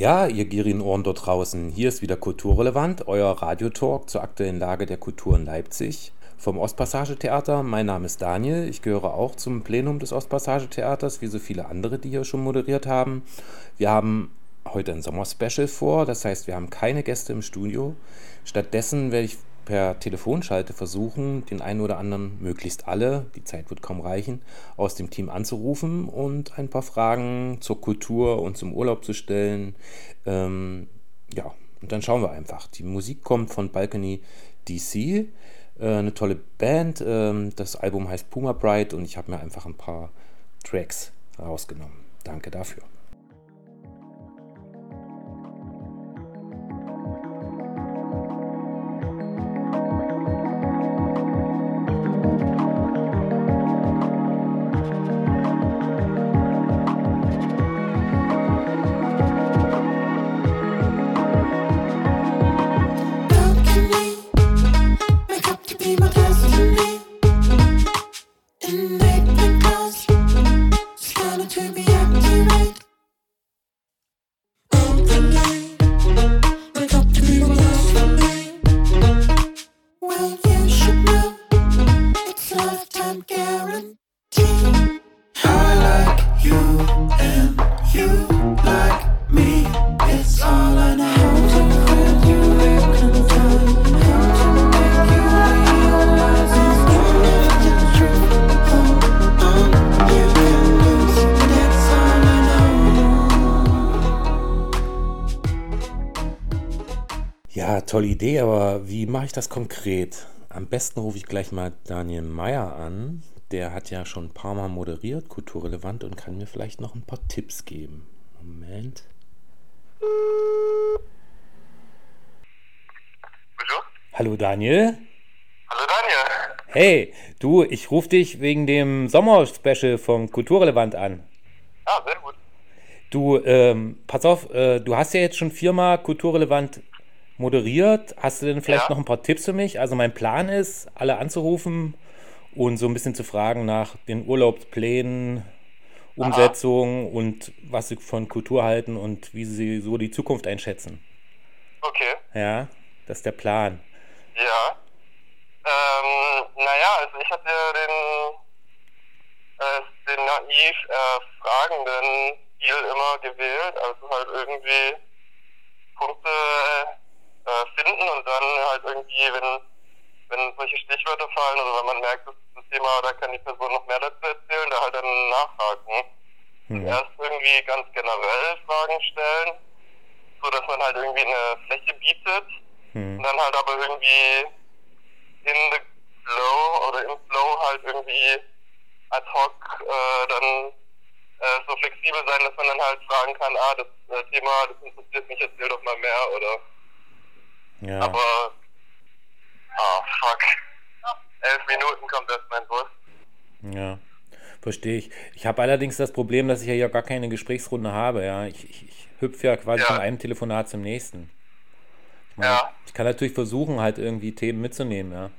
Ja, ihr gierigen Ohren dort draußen, hier ist wieder Kulturrelevant, euer Radiotalk zur aktuellen Lage der Kultur in Leipzig vom Ostpassage-Theater. Mein Name ist Daniel, ich gehöre auch zum Plenum des Ostpassage-Theaters, wie so viele andere, die hier schon moderiert haben. Wir haben heute ein Sommerspecial vor, das heißt, wir haben keine Gäste im Studio. Stattdessen werde ich per Telefonschalte versuchen, den einen oder anderen, möglichst alle, die Zeit wird kaum reichen, aus dem Team anzurufen und ein paar Fragen zur Kultur und zum Urlaub zu stellen. Ja, und dann schauen wir einfach. Die Musik kommt von Balcony DC, eine tolle Band. Das Album heißt Puma Bright und ich habe mir einfach ein paar Tracks rausgenommen. Danke dafür. Ja, tolle Idee, aber wie mache ich das konkret? Am besten rufe ich gleich mal Daniel Meyer an. Der hat ja schon ein paar Mal moderiert, kulturrelevant, und kann mir vielleicht noch ein paar Tipps geben. Moment. Hallo? Hallo Daniel. Hallo Daniel. Hey, du, ich rufe dich wegen dem Sommerspecial vom Kulturrelevant an. Ah, sehr gut. Du, pass auf, du hast ja jetzt schon 4-mal kulturrelevant moderiert. Hast du denn vielleicht noch ein paar Tipps für mich? Also mein Plan ist, alle anzurufen und so ein bisschen zu fragen nach den Urlaubsplänen, Umsetzung und was sie von Kultur halten und wie sie so die Zukunft einschätzen. Okay. Ja, das ist der Plan. Ja. Naja, also ich hatte ja den naiv fragenden Stil immer gewählt, also halt irgendwie Punkte finden und dann halt irgendwie, wenn solche Stichwörter fallen oder wenn man merkt, das ist ein Thema, da kann die Person noch mehr dazu erzählen, da halt dann nachhaken. Und erst irgendwie ganz generell Fragen stellen, so dass man halt irgendwie eine Fläche bietet und dann halt aber irgendwie in the flow oder im Flow halt irgendwie ad hoc dann so flexibel sein, dass man dann halt fragen kann, das Thema, das interessiert mich, erzähl doch mal mehr, oder? Ja. Aber, fuck. 11 Minuten kommt erst mein Bus. Ja, verstehe ich. Ich habe allerdings das Problem, dass ich ja gar keine Gesprächsrunde habe. Ja, ich hüpfe ja quasi von einem Telefonat zum nächsten. Ich meine, ich kann natürlich versuchen, halt irgendwie Themen mitzunehmen, ja.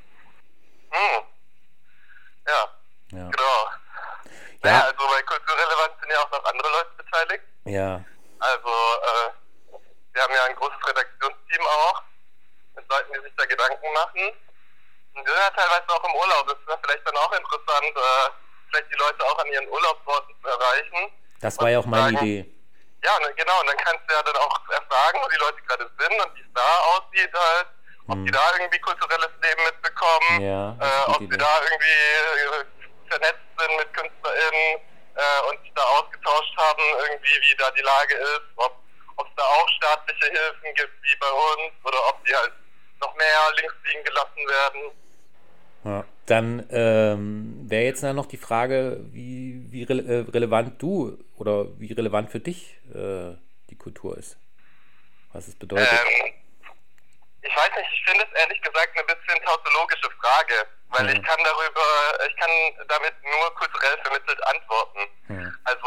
Ja, genau. Naja, also bei Kulturrelevant sind ja auch noch andere Leute beteiligt. Ja. Also, wir haben ja ein großes Redaktionsteam auch, mit Leuten, die sich da Gedanken machen. Und wir sind ja teilweise auch im Urlaub. Das wäre vielleicht dann auch interessant, vielleicht die Leute auch an ihren Urlaubsorten zu erreichen. Das war ja auch meine Idee. Ja, genau. Und dann kannst du ja dann auch erfragen, wo die Leute gerade sind und wie es da aussieht halt. Ob die da irgendwie kulturelles Leben mitbekommen, ob sie da irgendwie vernetzt sind mit KünstlerInnen und sich da ausgetauscht haben, irgendwie wie da die Lage ist, ob es da auch staatliche Hilfen gibt wie bei uns oder ob die halt noch mehr links liegen gelassen werden. Ja, dann wäre jetzt noch die Frage, wie relevant du oder wie relevant für dich die Kultur ist. Was es bedeutet. Ich weiß nicht, ich finde es ehrlich gesagt eine bisschen tautologische Frage, weil ich kann damit nur kulturell vermittelt antworten. Also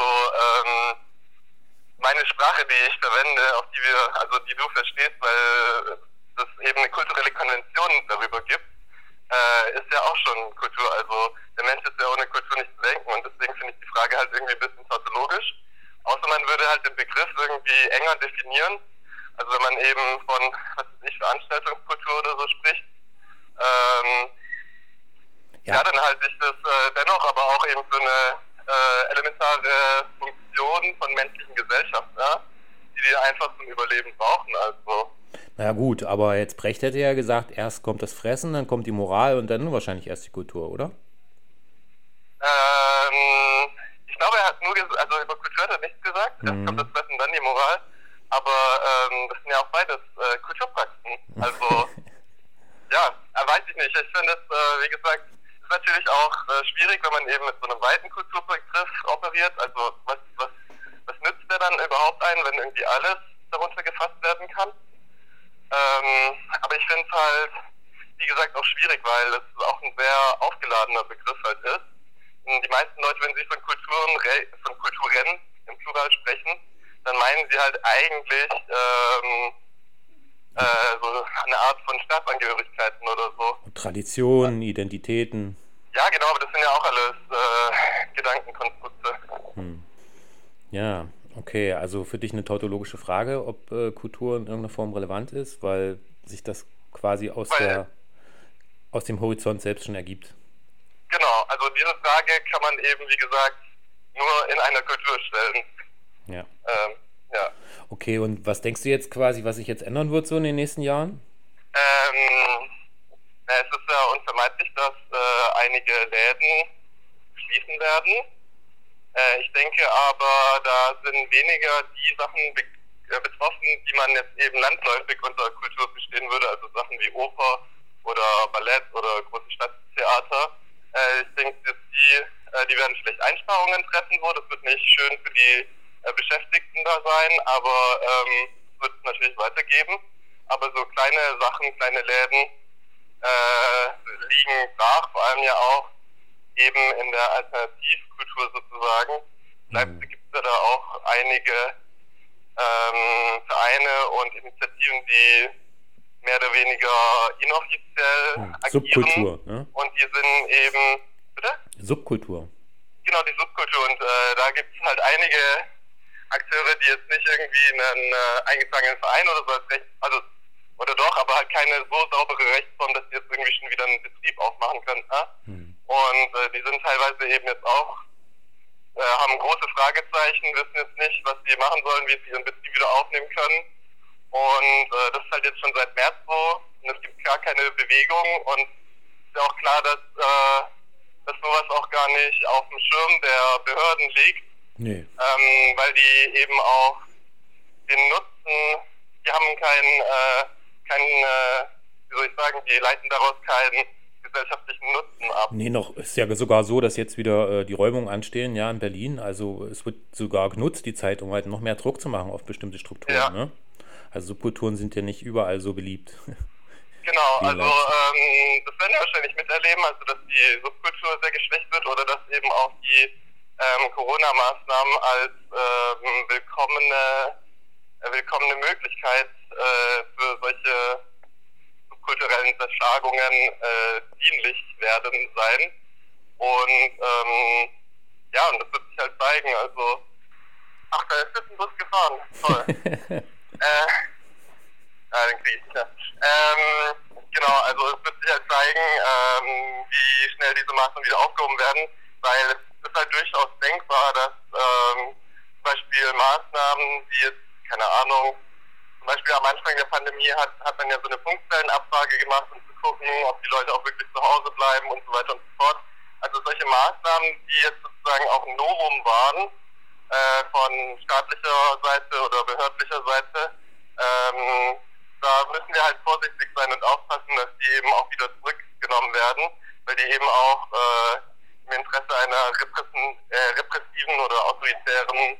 meine Sprache, die ich verwende, die du verstehst, weil es eben eine kulturelle Konvention darüber gibt, ist ja auch schon Kultur. Also der Mensch ist ja ohne Kultur nicht zu denken und deswegen finde ich die Frage halt irgendwie ein bisschen tautologisch. Außer man würde halt den Begriff irgendwie enger definieren. Also wenn man eben von, was weiß ich, Veranstaltungskultur oder so spricht, dann halte ich das dennoch aber auch eben für eine elementare Funktion von menschlichen Gesellschaften, ja, die einfach zum Überleben brauchen. Also. Na ja, gut, aber jetzt Brecht hätte ja gesagt, erst kommt das Fressen, dann kommt die Moral und dann wahrscheinlich erst die Kultur, oder? Ich glaube, er hat nur also über Kultur hat er nichts gesagt, erst kommt das Fressen, dann die Moral, aber das sind ja auch beides Kulturpraxen, also ja, weiß ich nicht, ich finde es, wie gesagt, ist natürlich auch schwierig, wenn man eben mit so einem weiten Kulturbegriff operiert, also was nützt der dann überhaupt ein, wenn irgendwie alles darunter gefasst werden kann? Aber ich finde es halt, wie gesagt, auch schwierig, weil es auch ein sehr aufgeladener Begriff halt ist. Die meisten Leute, wenn sie von Kulturen im Plural sprechen, dann meinen sie halt eigentlich so eine Art von Staatsangehörigkeiten oder so. Traditionen, Identitäten. Ja, genau, aber das sind ja auch alles Gedankenkonstrukte. Ja, okay, also für dich eine tautologische Frage, ob Kultur in irgendeiner Form relevant ist, weil sich das quasi aus dem Horizont selbst schon ergibt. Genau, also diese Frage kann man eben, wie gesagt, nur in einer Kultur stellen. Ja. Ja. Okay, und was denkst du jetzt quasi, was sich jetzt ändern wird so in den nächsten Jahren? Es ist ja unvermeidlich, dass einige Läden schließen werden. Ich denke aber, da sind weniger die Sachen betroffen, die man jetzt eben landläufig unter Kultur verstehen würde, also Sachen wie Oper oder Ballett oder große Stadttheater. Ich denke, die werden vielleicht Einsparungen treffen, so. Das wird nicht schön für die Beschäftigten da sein, aber wird es natürlich weitergeben. Aber so kleine Sachen, kleine Läden liegen brach, vor allem ja auch eben in der Alternativkultur sozusagen. In Leipzig gibt es ja da auch einige Vereine und Initiativen, die mehr oder weniger inoffiziell agieren. Subkultur, ne? Und die sind eben, bitte? Subkultur. Genau, die Subkultur. Und da gibt es halt einige Akteure, die jetzt nicht irgendwie einen eingetragenen Verein oder so als Recht, also oder doch, aber halt keine so saubere Rechtsform, dass die jetzt irgendwie schon wieder einen Betrieb aufmachen können. Und die sind teilweise eben jetzt auch, haben große Fragezeichen, wissen jetzt nicht, was sie machen sollen, wie sie ihren Betrieb wieder aufnehmen können. Und das ist halt jetzt schon seit März so. Und es gibt gar keine Bewegung. Und es ist ja auch klar, dass sowas auch gar nicht auf dem Schirm der Behörden liegt. Nee. Weil die eben auch den Nutzen, die haben wie soll ich sagen, die leiten daraus keinen gesellschaftlichen Nutzen ab. Nee, noch ist ja sogar so, dass jetzt wieder die Räumungen anstehen, ja, in Berlin. Also es wird sogar genutzt, die Zeit, um halt noch mehr Druck zu machen auf bestimmte Strukturen, ja. Ne? Also Subkulturen sind ja nicht überall so beliebt. Genau, also das werden wir wahrscheinlich miterleben, also dass die Subkultur sehr geschwächt wird oder dass eben auch die Corona-Maßnahmen als willkommene Möglichkeit für solche subkulturellen Zerschlagungen dienlich werden sein. Und und das wird sich halt zeigen. Also, ach, da ist jetzt ein Bus gefahren. Toll. Den kriege ich nicht mehr. Genau, also es wird sich halt zeigen, wie schnell diese Maßnahmen wieder aufgehoben werden, weil es ist halt durchaus denkbar, dass zum Beispiel Maßnahmen, die jetzt, keine Ahnung, zum Beispiel am Anfang der Pandemie hat man ja so eine Punktzellenabfrage gemacht, um zu gucken, ob die Leute auch wirklich zu Hause bleiben und so weiter und so fort. Also solche Maßnahmen, die jetzt sozusagen auch ein Novum waren, von staatlicher Seite oder behördlicher Seite, da müssen wir halt vorsichtig sein und aufpassen, dass die eben auch wieder zurückgenommen werden, weil die eben auch im Interesse einer repressiven oder autoritären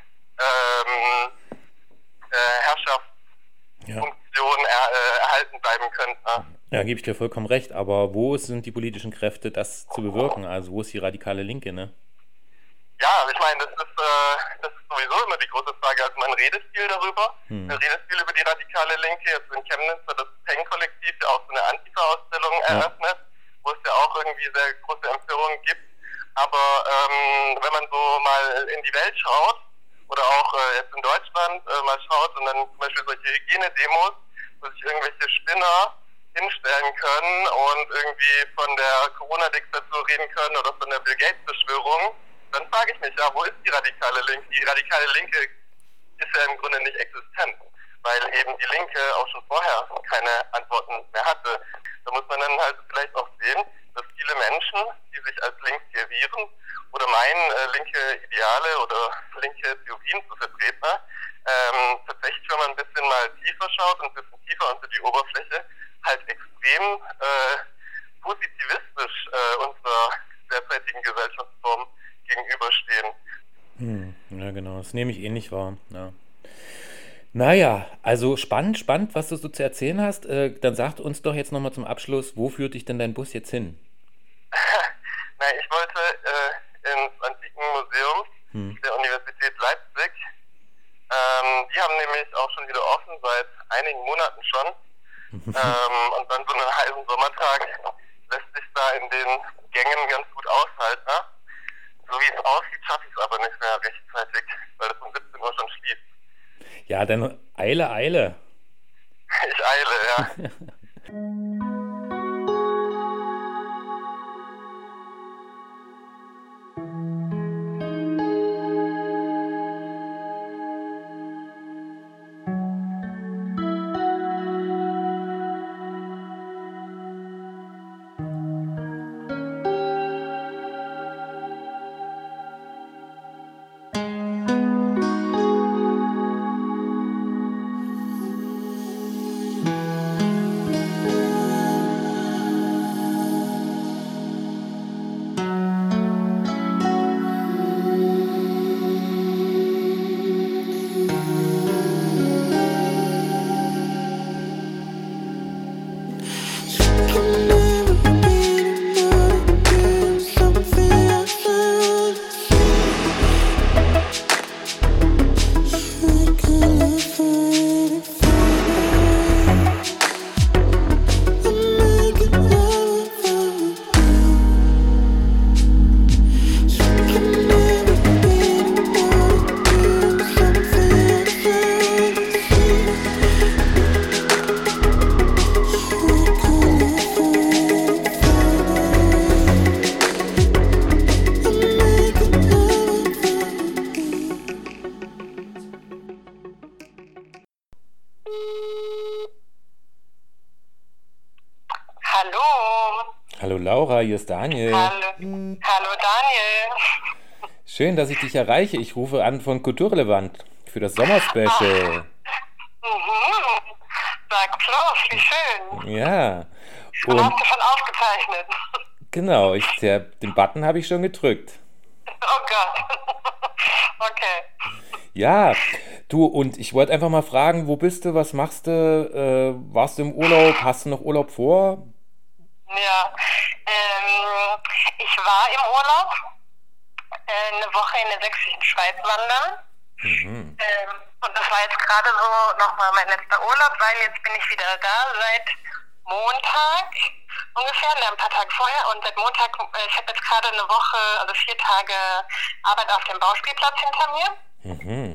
Herrschaftsfunktion erhalten bleiben könnten. Ja, gebe ich dir vollkommen recht, aber wo sind die politischen Kräfte, das zu bewirken? Also wo ist die radikale Linke, ne? Ja, ich meine, das ist sowieso immer die große Frage. Also man redet viel darüber, man redet viel über die radikale Linke. Jetzt in Chemnitz hat das Peng-Kollektiv ja auch so eine Antifa-Ausstellung eröffnet, wo es ja auch irgendwie sehr große Empörungen gibt. Aber wenn man so mal in die Welt schaut Oder auch jetzt in Deutschland mal schaut und dann zum Beispiel solche Hygienedemos, wo sich irgendwelche Spinner hinstellen können und irgendwie von der Corona-Diktatur reden können oder von der Bill Gates-Verschwörung, dann frage ich mich, ja, wo ist die radikale Linke? Die radikale Linke ist ja im Grunde nicht existent, weil eben die Linke auch schon vorher keine Antworten mehr hatte. Da muss man dann halt vielleicht auch sehen, dass viele Menschen, die sich als links deklarieren oder meinen, linke Ideale oder linke Theorien zu vertreten, tatsächlich, wenn man ein bisschen mal tiefer schaut und ein bisschen tiefer unter die Oberfläche, halt extrem positivistisch unserer derzeitigen Gesellschaftsform gegenüberstehen. Ja, genau, das nehme ich ähnlich wahr. Ja. Naja, also spannend, was du so zu erzählen hast. Dann sag uns doch jetzt nochmal zum Abschluss, wo führt dich denn dein Bus jetzt hin? Ich wollte ins Antiken Museum der Universität Leipzig. Die haben nämlich auch schon wieder offen, seit einigen Monaten schon. Und dann so einen heißen Sommertag lässt sich da in den Gängen ganz gut aushalten. Ne? So wie es aussieht, schaffe ich es aber nicht mehr rechtzeitig, weil es um 17 Uhr schon schließt. Ja, dann Eile. Ich eile, ja. Hallo Laura, hier ist Daniel. Hallo Daniel. Schön, dass ich dich erreiche. Ich rufe an von Kulturrelevant für das Sommerspecial. Sag bloß, wie schön. Ja. Und hast du schon aufgezeichnet? Genau, den Button habe ich schon gedrückt. Oh Gott. Okay. Ja, du, und ich wollte einfach mal fragen, wo bist du, was machst du? Warst du im Urlaub? Hast du noch Urlaub vor? Ja, ich war im Urlaub, eine Woche in der sächsischen Schweiz wandern. Und das war jetzt gerade so nochmal mein letzter Urlaub, weil jetzt bin ich wieder da seit Montag ungefähr, ein paar Tage vorher. Und seit Montag, ich habe jetzt gerade eine Woche, also 4 Tage Arbeit auf dem Bauspielplatz hinter mir.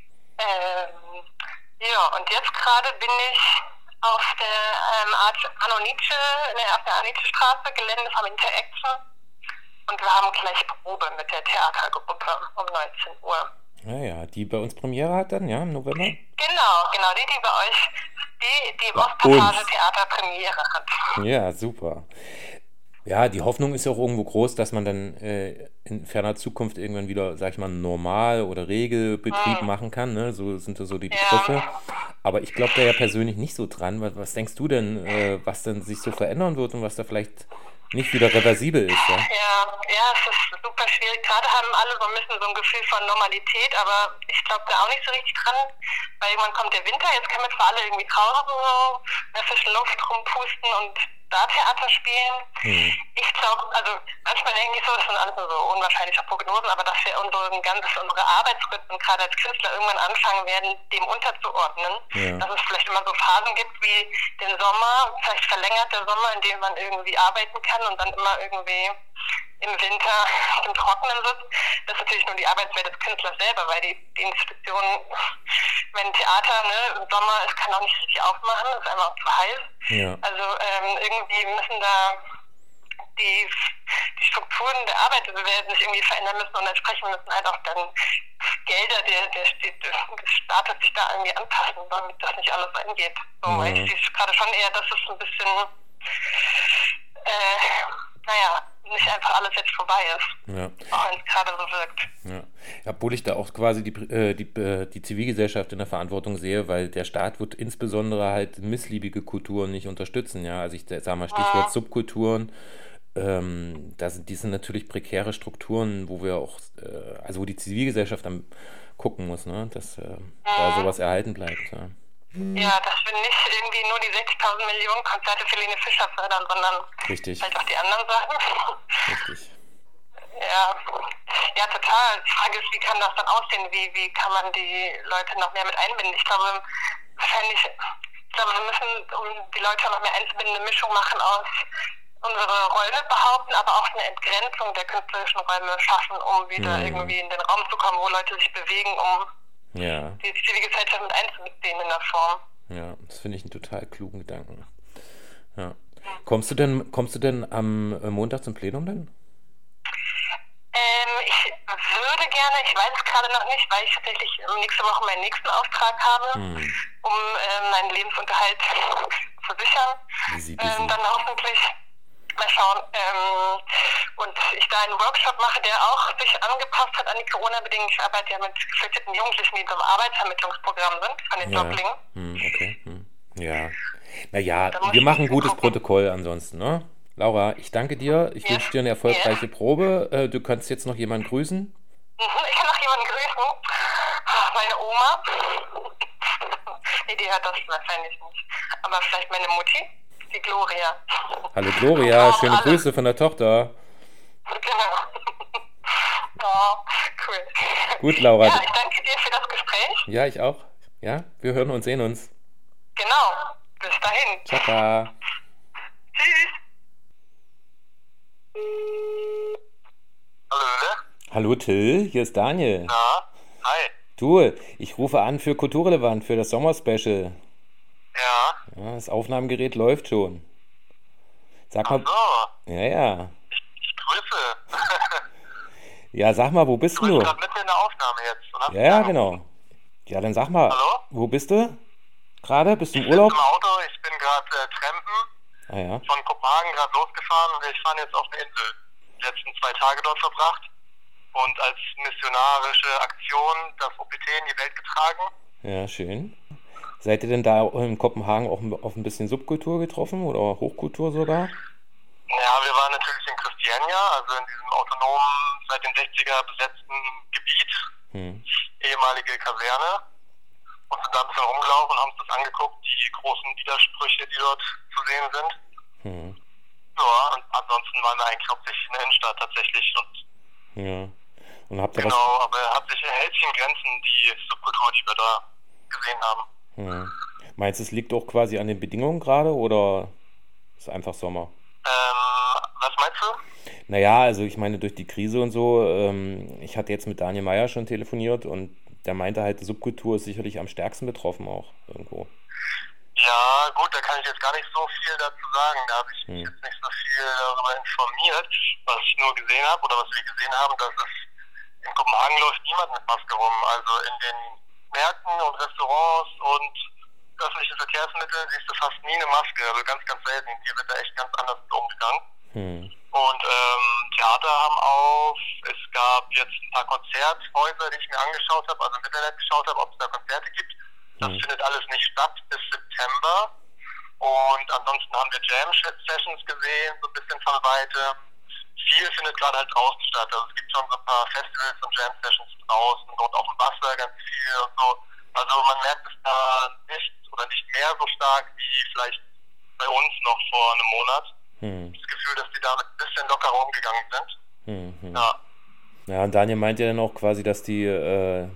Ja, und jetzt gerade bin ich auf der Anno-Nietzsche-Straße, Gelände vom Interaction. Und wir haben gleich Probe mit der Theatergruppe um 19 Uhr. Naja, die bei uns Premiere hat dann, ja, im November? Genau, die bei euch, die im Ostpassage Theater Premiere hat. Ja, super. Ja, die Hoffnung ist ja auch irgendwo groß, dass man dann in ferner Zukunft irgendwann wieder, sag ich mal, Normal- oder Regelbetrieb machen kann, ne? So sind so die Begriffe. Aber ich glaube da ja persönlich nicht so dran. Was denkst du denn, was denn sich so verändern wird und was da vielleicht nicht wieder reversibel ist? Ja, es ist super schwierig. Gerade haben alle so ein bisschen so ein Gefühl von Normalität, aber ich glaube da auch nicht so richtig dran, weil irgendwann kommt der Winter, jetzt können wir zwar alle irgendwie draußen so in der frischen Luft rumpusten und da Theater spielen. Ich glaube, also manchmal denke ich so, das sind alles nur so unwahrscheinliche Prognosen, aber dass wir unsere Arbeitsrhythmen gerade als Künstler irgendwann anfangen werden, dem unterzuordnen. Dass es vielleicht immer so Phasen gibt wie den Sommer, vielleicht verlängert der Sommer, in dem man irgendwie arbeiten kann und dann immer irgendwie im Winter im Trockenen sitzt. Das ist natürlich nur die Arbeitswelt des Künstlers selber, weil die Institutionen, mein Theater, ne, im Sommer, es kann auch nicht richtig aufmachen, es ist einfach auch zu heiß. Ja. Also irgendwie müssen da die Strukturen der Arbeit werden sich irgendwie verändern müssen und entsprechend müssen halt auch dann Gelder des Staates sich da irgendwie anpassen, damit das nicht alles eingeht. So, weil ich sehe gerade schon eher, dass es ein bisschen, nicht einfach alles jetzt vorbei ist. Ja. Auch wenn es gerade so wirkt. Ja. Obwohl ich da auch quasi die Zivilgesellschaft in der Verantwortung sehe, weil der Staat wird insbesondere halt missliebige Kulturen nicht unterstützen. Ja, also ich sage mal Stichwort Subkulturen. Die sind natürlich prekäre Strukturen, wo wir auch, also wo die Zivilgesellschaft dann gucken muss, ne, dass da sowas erhalten bleibt. Ja. Ja, dass wir nicht irgendwie nur die 60.000 Millionen Konzerte für Lene Fischer fördern, sondern Richtig. halt auch die anderen Sachen. Richtig. Ja, total. Die Frage ist, wie kann das dann aussehen? Wie kann man die Leute noch mehr mit einbinden? Ich glaube, wir müssen, um die Leute noch mehr einzubinden, eine Mischung machen aus unsere Räume behaupten, aber auch eine Entgrenzung der künstlerischen Räume schaffen, um wieder irgendwie in den Raum zu kommen, wo Leute sich bewegen, um die Zivilgesellschaft mit einzubeziehen in der Form. Ja, das finde ich einen total klugen Gedanken. Ja. Kommst du denn am Montag zum Plenum denn? Ich würde gerne, ich weiß es gerade noch nicht, weil ich tatsächlich nächste Woche meinen nächsten Auftrag habe, um meinen Lebensunterhalt zu sichern. Easy. Dann hoffentlich mal schauen. Und ich da einen Workshop mache, der auch sich angepasst hat an die Corona-Bedingungen. Ich arbeite ja mit geflüchteten Jugendlichen, die in so einem Arbeitsvermittlungsprogramm sind, von den Jobling. Okay. Ja. Naja, wir machen ein gutes Protokoll ansonsten, ne? Laura, ich danke dir. Ich wünsche dir eine erfolgreiche Probe. Du kannst jetzt noch jemanden grüßen. Ich kann noch jemanden grüßen. Meine Oma. Nee, die hört das wahrscheinlich nicht. Aber vielleicht meine Mutti, die Gloria. Hallo Gloria, schöne Grüße von der Tochter. Genau. Oh, cool. Gut, Laura. Ja, ich danke dir für das Gespräch. Ja, ich auch. Ja, wir hören und sehen uns. Genau. Bis dahin. Ciao. Tschüss. Hallo, ne? Hallo Till, hier ist Daniel. Ja, hi. Du, ich rufe an für Kulturrelevant, für das Sommerspecial. Ja. Ja, das Aufnahmegerät läuft schon. Sag mal. Ach so. Ja. Ich grüße. Ja, sag mal, wo bist Du du? bist gerade mitten in der Aufnahme jetzt, oder? Ja, genau. Ja, dann sag mal. Hallo? Wo bist du? Gerade? Bist du im Ich bin Urlaub? im Auto, ich bin gerade trampen, Ah ja. von Kopenhagen gerade losgefahren und wir fahren jetzt auf eine Insel. Die letzten 2 Tage dort verbracht und als missionarische Aktion das OPT in die Welt getragen. Ja, schön. Seid ihr denn da in Kopenhagen auch auf ein bisschen Subkultur getroffen oder Hochkultur sogar? Ja, wir waren natürlich in Christiania, also in diesem autonomen, seit den 60er besetzten Gebiet, ehemalige Kaserne, und sind da ein bisschen rumgelaufen und haben uns das angeguckt, die großen Widersprüche, die dort zu sehen sind. Ja, und ansonsten waren wir eigentlich hauptsächlich in der Innenstadt tatsächlich. Und Ja. Und habt ihr genau, aber hält sich in Grenzen die Subkultur, die wir da gesehen haben. Meinst du, es liegt auch quasi an den Bedingungen gerade oder ist einfach Sommer? Was meinst du? Naja, also ich meine durch die Krise und so, ich hatte jetzt mit Daniel Meyer schon telefoniert und der meinte halt, die Subkultur ist sicherlich am stärksten betroffen auch irgendwo. Ja, gut, da kann ich jetzt gar nicht so viel dazu sagen. Da habe ich mich jetzt nicht so viel darüber informiert. Was ich nur gesehen habe oder was wir gesehen haben, dass es in Kopenhagen läuft niemand mit Maske rum. Also in den Märkten und Restaurants und öffentlichen Verkehrsmitteln siehst du fast nie eine Maske. Also ganz, ganz selten. Hier wird da echt ganz anders mit umgegangen. Und Theater haben auf. Es gab jetzt ein paar Konzerthäuser, die ich mir angeschaut habe, also im Internet geschaut habe, ob es da Konzerte gibt. Das findet alles nicht statt bis September. Und ansonsten haben wir Jam-Sessions gesehen, so ein bisschen von Weite. Viel findet gerade halt draußen statt. Also es gibt schon so ein paar Festivals und Jam-Sessions draußen und auf dem Wasser ganz viel und so. Also man merkt es da nicht oder nicht mehr so stark wie vielleicht bei uns noch vor einem Monat. Das Gefühl, dass die damit ein bisschen lockerer umgegangen sind. Ja. Ja, und Daniel meint ja dann auch quasi, dass die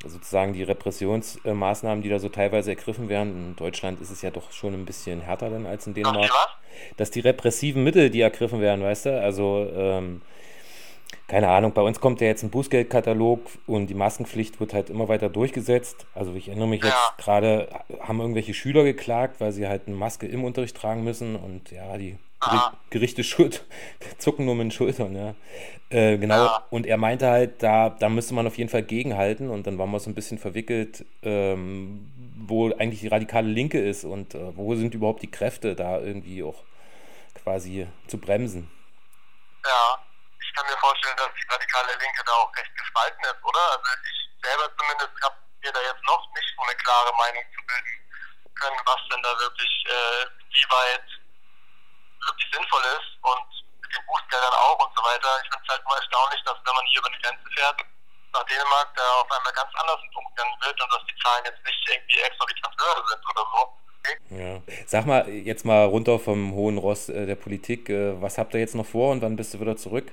sozusagen die Repressionsmaßnahmen, die da so teilweise ergriffen werden. In Deutschland ist es ja doch schon ein bisschen härter dann als in Dänemark. Dass die repressiven Mittel, die ergriffen werden, weißt du, also keine Ahnung, bei uns kommt ja jetzt ein Bußgeldkatalog und die Maskenpflicht wird halt immer weiter durchgesetzt. Also ich erinnere mich jetzt gerade, haben irgendwelche Schüler geklagt, weil sie halt eine Maske im Unterricht tragen müssen und ja, die Gerichte zucken nur mit den Schultern, ja. Genau, und er meinte halt, da müsste man auf jeden Fall gegenhalten und dann waren wir so ein bisschen verwickelt, wo eigentlich die radikale Linke ist und wo sind überhaupt die Kräfte, da irgendwie auch quasi zu bremsen. Ja, ich kann mir vorstellen, dass die radikale Linke da auch recht gespalten ist, oder? Also ich selber zumindest habe mir da jetzt noch nicht so eine klare Meinung zu bilden können, was denn da wirklich, wie weit wirklich sinnvoll ist und mit den Bußgeldern auch und so weiter. Ich finde es halt nur erstaunlich, dass wenn man hier über die Grenze fährt, nach Dänemark, da auf einmal ganz anders mit umgegangen wird und dass die Zahlen jetzt nicht irgendwie exorbitant höher sind oder so. Ja. Sag mal, jetzt mal runter vom hohen Ross der Politik, was habt ihr jetzt noch vor und wann bist du wieder zurück?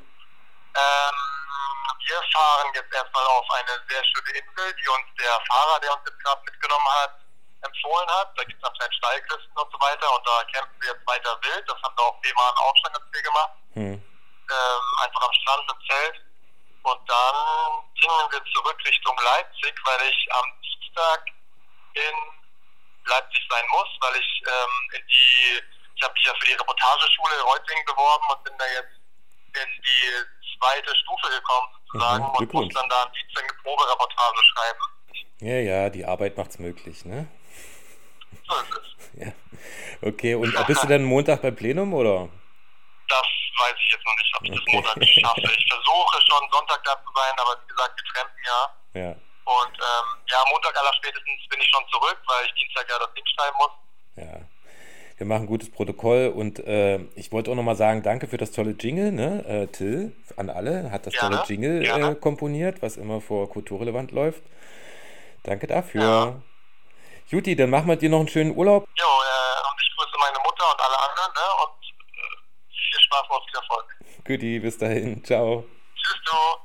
Wir fahren jetzt erstmal auf eine sehr schöne Insel, die uns der Fahrer, der uns jetzt gerade mitgenommen hat, empfohlen hat. Da gibt es anscheinend Steilküsten und so weiter und da campen wir jetzt weiter wild. Das haben wir auf dem Aufstandsziel gemacht. Einfach am Strand im Zelt. Und dann gingen wir zurück Richtung Leipzig, weil ich am Dienstag in Leipzig sein muss, weil ich habe mich ja für die Reportageschule Reutlingen beworben und bin da jetzt in die zweite Stufe gekommen sozusagen und muss dann da am Dienstag eine Probereportage schreiben. Ja, die Arbeit macht's möglich, ne? So ist es. Ja. Okay, und bist du dann Montag beim Plenum, oder? Das weiß ich jetzt noch nicht, ob ich das Montag nicht schaffe. Ich versuche schon Sonntag da zu sein, aber wie gesagt, wir trampen ja. Und Montag allerspätestens bin ich schon zurück, weil ich Dienstag ja das Ding schreiben muss. Ja, wir machen ein gutes Protokoll und ich wollte auch nochmal sagen, danke für das tolle Jingle, ne? Till, an alle, hat das tolle Jingle komponiert, was immer vor Kulturrelevant läuft. Danke dafür. Ja. Juti, dann machen wir dir noch einen schönen Urlaub. Jo, und ich grüße meine Mutter und alle anderen, ne? Und viel Spaß und viel Erfolg. Guti, bis dahin. Ciao. Tschüss, du.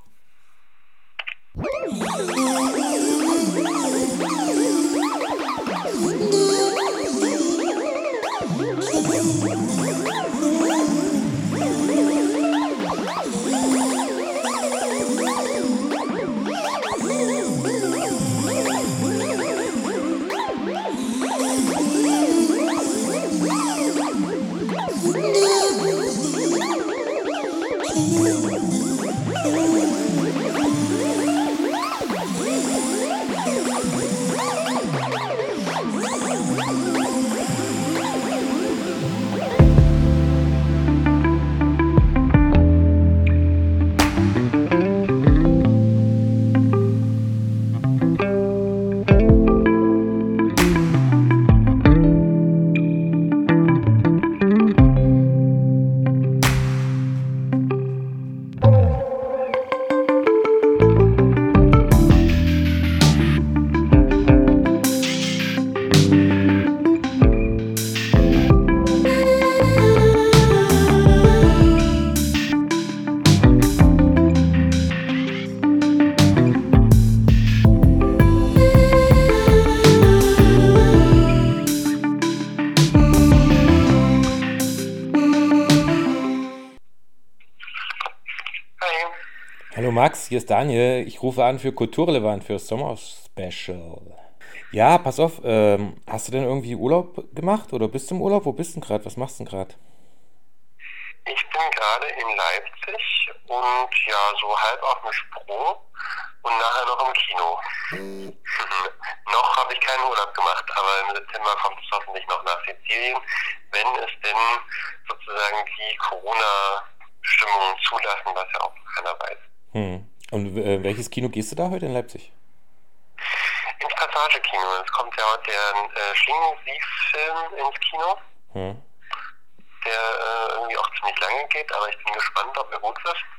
Hallo Max, hier ist Daniel. Ich rufe an für Kulturrelevant, für das Sommer-Special. Ja, pass auf, hast du denn irgendwie Urlaub gemacht oder bist du im Urlaub? Wo bist du denn gerade? Was machst du denn gerade? Ich bin gerade in Leipzig und ja, so halb auf dem Sprung und nachher noch im Kino. Noch habe ich keinen Urlaub gemacht, aber im September kommt es hoffentlich noch nach Sizilien, wenn es denn sozusagen die Corona-Bestimmungen zulassen, was ja auch keiner weiß. Und welches Kino gehst du da heute in Leipzig? Ins Passagekino. Es kommt ja heute der Schlingensief-Film ins Kino, der irgendwie auch ziemlich lange geht, aber ich bin gespannt, ob er gut wird.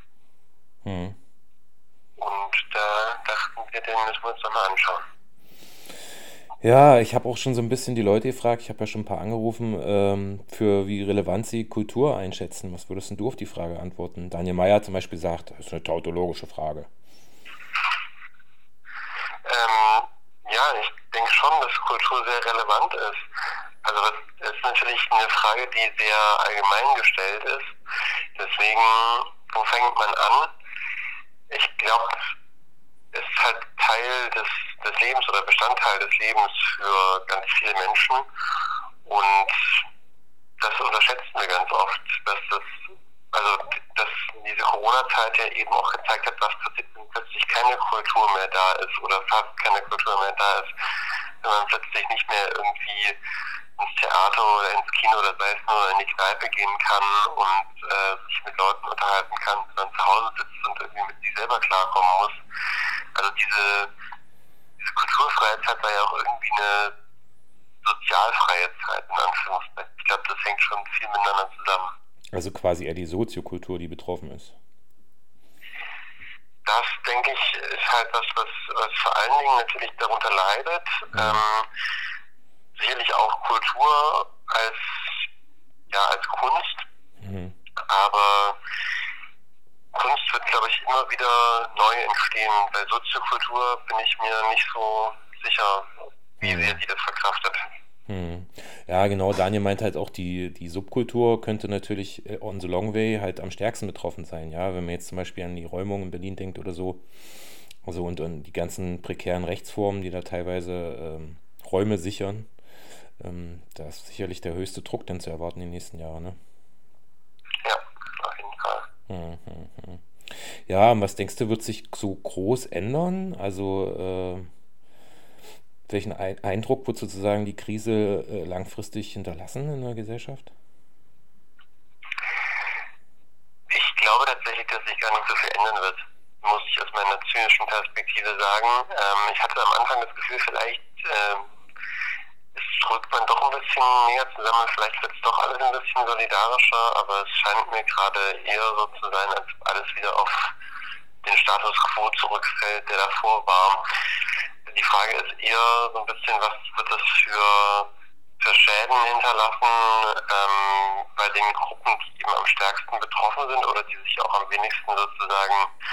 Und da dachten wir, den müssen wir uns doch mal anschauen. Ja, ich habe auch schon so ein bisschen die Leute gefragt, ich habe ja schon ein paar angerufen, für wie relevant sie Kultur einschätzen. Was würdest denn du auf die Frage antworten? Daniel Meyer zum Beispiel sagt, das ist eine tautologische Frage. Ja, ich denke schon, dass Kultur sehr relevant ist. Also das ist natürlich eine Frage, die sehr allgemein gestellt ist. Deswegen, wo fängt man an? Ich glaube, es ist halt Teil des Lebens oder Bestandteil des Lebens für ganz viele Menschen. Und das unterschätzen wir ganz oft, dass diese Corona-Zeit ja eben auch gezeigt hat, was passiert, wenn plötzlich keine Kultur mehr da ist oder fast keine Kultur mehr da ist. Wenn man plötzlich nicht mehr irgendwie ins Theater oder ins Kino oder sei es nur in die Kneipe gehen kann und sich mit Leuten unterhalten kann, wenn man zu Hause sitzt und irgendwie mit sich selber klarkommen muss. Also diese kulturfreie Zeit war ja auch irgendwie eine sozialfreie Zeit, in Anführungszeichen. Ich glaube, das hängt schon viel miteinander zusammen. Also quasi eher die Soziokultur, die betroffen ist. Das, denke ich, ist halt was vor allen Dingen natürlich darunter leidet. Sicherlich auch Kultur als Kunst. Aber Kunst wird, glaube ich, immer wieder neu entstehen. Bei Soziokultur bin ich mir nicht so sicher, wie sehr die das verkraftet. Ja, genau, Daniel meint halt auch, die Subkultur könnte natürlich on the long way halt am stärksten betroffen sein, ja, wenn man jetzt zum Beispiel an die Räumung in Berlin denkt oder so, also und die ganzen prekären Rechtsformen, die da teilweise Räume sichern, da ist sicherlich der höchste Druck dann zu erwarten in den nächsten Jahren, ne? Ja, auf jeden Fall. Ja, und was denkst du, wird sich so groß ändern? Also, welchen Eindruck wird sozusagen die Krise langfristig hinterlassen in der Gesellschaft? Ich glaube tatsächlich, dass sich gar nicht so viel ändern wird, muss ich aus meiner zynischen Perspektive sagen. Ich hatte am Anfang das Gefühl, vielleicht rückt man doch ein bisschen näher zusammen, vielleicht wird es doch alles ein bisschen solidarischer, aber es scheint mir gerade eher so zu sein, als alles wieder auf den Status quo zurückfällt, der davor war. Die Frage ist eher so ein bisschen, was wird das für Schäden hinterlassen bei den Gruppen, die eben am stärksten betroffen sind oder die sich auch am wenigsten sozusagen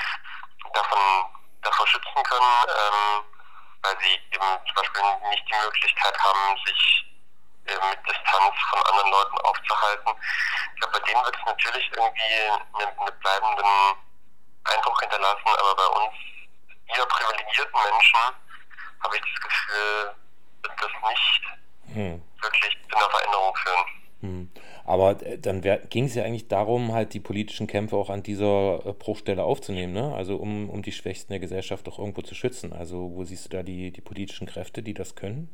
davor schützen können, weil sie eben zum Beispiel nicht die Möglichkeit haben, sich mit Distanz von anderen Leuten aufzuhalten. Ich glaube, bei denen wird es natürlich irgendwie einen bleibenden Eindruck hinterlassen, aber bei uns eher privilegierten Menschen habe ich das Gefühl, dass das nicht wirklich zu einer Veränderung führen. Aber dann ging es ja eigentlich darum, halt die politischen Kämpfe auch an dieser Bruchstelle aufzunehmen, ne? Also um die Schwächsten der Gesellschaft auch irgendwo zu schützen. Also wo siehst du da die politischen Kräfte, die das können?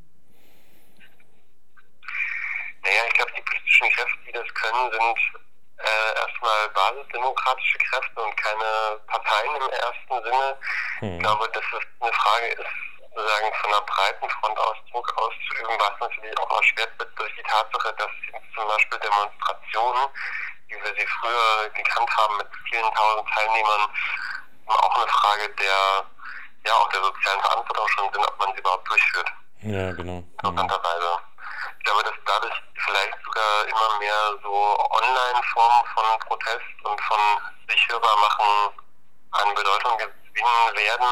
Naja, ich glaube, die politischen Kräfte, die das können, sind erstmal basisdemokratische Kräfte und keine Parteien im ersten Sinne. Ich glaube, dass es eine Frage ist, sozusagen von einer breiten Front aus Druck auszuüben, was natürlich auch erschwert wird durch die Tatsache, dass zum Beispiel Demonstrationen, wie wir sie früher gekannt haben, mit vielen tausend Teilnehmern, auch eine Frage der sozialen Verantwortung schon sind, ob man sie überhaupt durchführt. Ja, genau. Interessanterweise. Ich glaube, dass dadurch vielleicht sogar immer mehr so Online-Formen von Protest und von sich hörbar machen an Bedeutung gewinnen werden.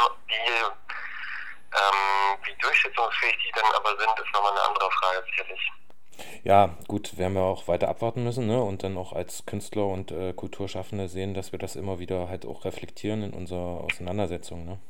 Wie durchsetzungsfähig die dann aber sind, ist nochmal eine andere Frage sicherlich. Ja, gut, werden wir auch weiter abwarten müssen, ne? Und dann auch als Künstler und Kulturschaffende sehen, dass wir das immer wieder halt auch reflektieren in unserer Auseinandersetzung, ne?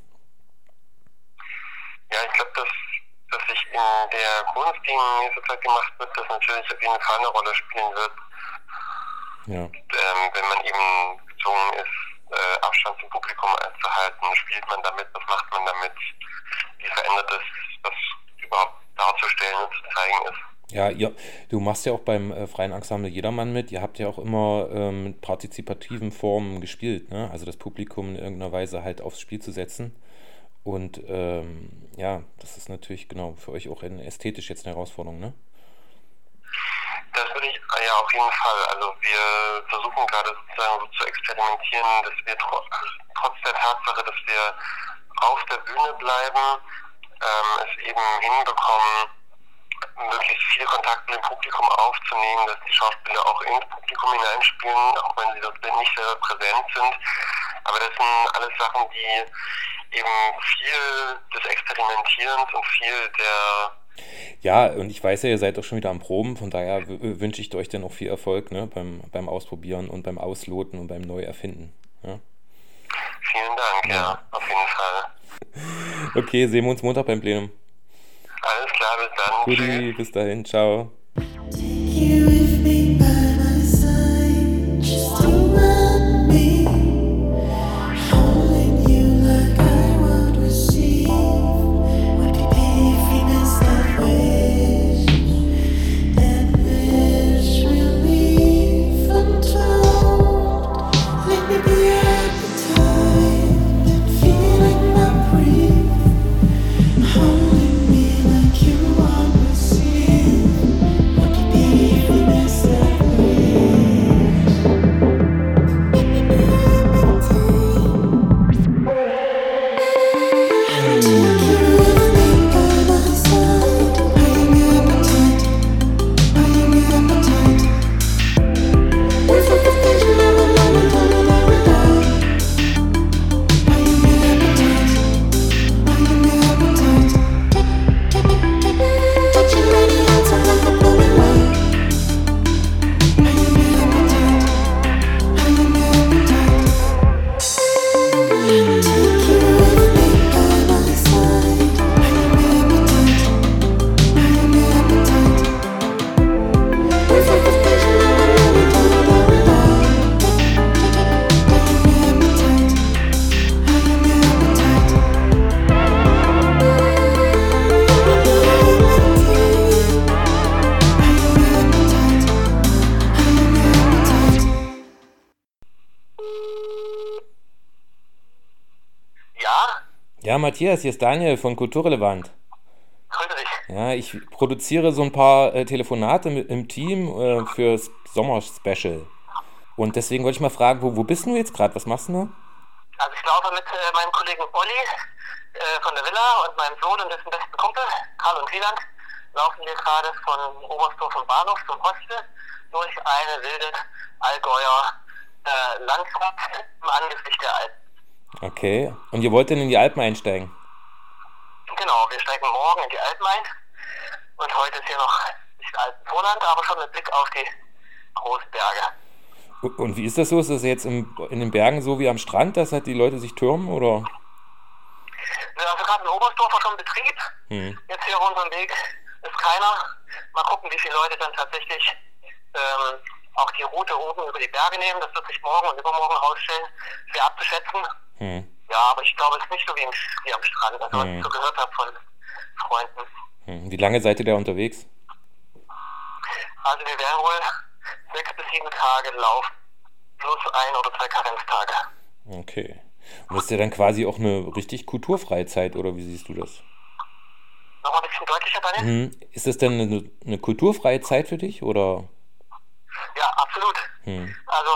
Ja, ich glaube, dass sich in der Kunst, die in nächster Zeit gemacht wird, das natürlich auf jeden Fall eine Rolle spielen wird. Ja. Wenn man eben gezwungen ist, Abstand zum Publikum einzuhalten, spielt man damit, was macht man damit, wie verändert es, was überhaupt darzustellen und zu zeigen ist. Ja, du machst ja auch beim Freien Ensemble Jedermann mit. Ihr habt ja auch immer mit partizipativen Formen gespielt, ne? Also das Publikum in irgendeiner Weise halt aufs Spiel zu setzen. Und ja, das ist natürlich genau für euch auch ästhetisch jetzt eine Herausforderung, ne? Das würde ich ja auf jeden Fall. Also wir versuchen gerade sozusagen so zu experimentieren, dass wir trotz der Tatsache, dass wir auf der Bühne bleiben, es eben hinbekommen, möglichst viele Kontakte mit dem Publikum aufzunehmen, dass die Schauspieler auch ins Publikum hineinspielen, auch wenn sie dort nicht selber präsent sind. Aber das sind alles Sachen, die eben viel des Experimentierens und viel der... Ja, und ich weiß ja, ihr seid doch schon wieder am Proben, von daher wünsche ich euch dann auch viel Erfolg, ne, beim Ausprobieren und beim Ausloten und beim Neuerfinden. Ja? Vielen Dank, ja, auf jeden Fall. Okay, sehen wir uns Montag beim Plenum. Alles klar, bis dann. Guti, bis dahin, ciao. Ja, Matthias, hier ist Daniel von Kulturrelevant. Grüß dich. Ja, ich produziere so ein paar Telefonate im Team fürs Sommerspecial. Und deswegen wollte ich mal fragen, wo bist du jetzt gerade? Was machst du noch? Also ich laufe mit meinem Kollegen Olli von der Villa und meinem Sohn und dessen besten Kumpel, Karl und Wieland, laufen wir gerade von Oberstdorf vom Bahnhof zum Hostel durch eine wilde Allgäuer Landschaft im Angesicht der Alpen. Okay. Und ihr wollt denn in die Alpen einsteigen? Genau, wir steigen morgen in die Alpen ein. Und heute ist hier noch nicht Alpenvorland, aber schon mit Blick auf die großen Berge. Und wie ist das so? Ist das jetzt in den Bergen so wie am Strand, dass halt die Leute sich türmen, oder? Also gerade in Oberstdorf war schon Betrieb. Jetzt hier auf unserem Weg ist keiner. Mal gucken, wie viele Leute dann tatsächlich auch die Route oben über die Berge nehmen. Das wird sich morgen und übermorgen herausstellen. Schwer abzuschätzen. Ja, aber ich glaube, es ist nicht so wie am Strand, also was ich so gehört habe von Freunden. Wie lange seid ihr da unterwegs? Also wir werden wohl 6 bis 7 Tage laufen, plus 1 oder 2 Karenztage. Okay. Und das ist ja dann quasi auch eine richtig kulturfreie Zeit, oder wie siehst du das? Nochmal ein bisschen deutlicher, Daniel? Ist das denn eine kulturfreie Zeit für dich, oder? Ja, absolut. Also,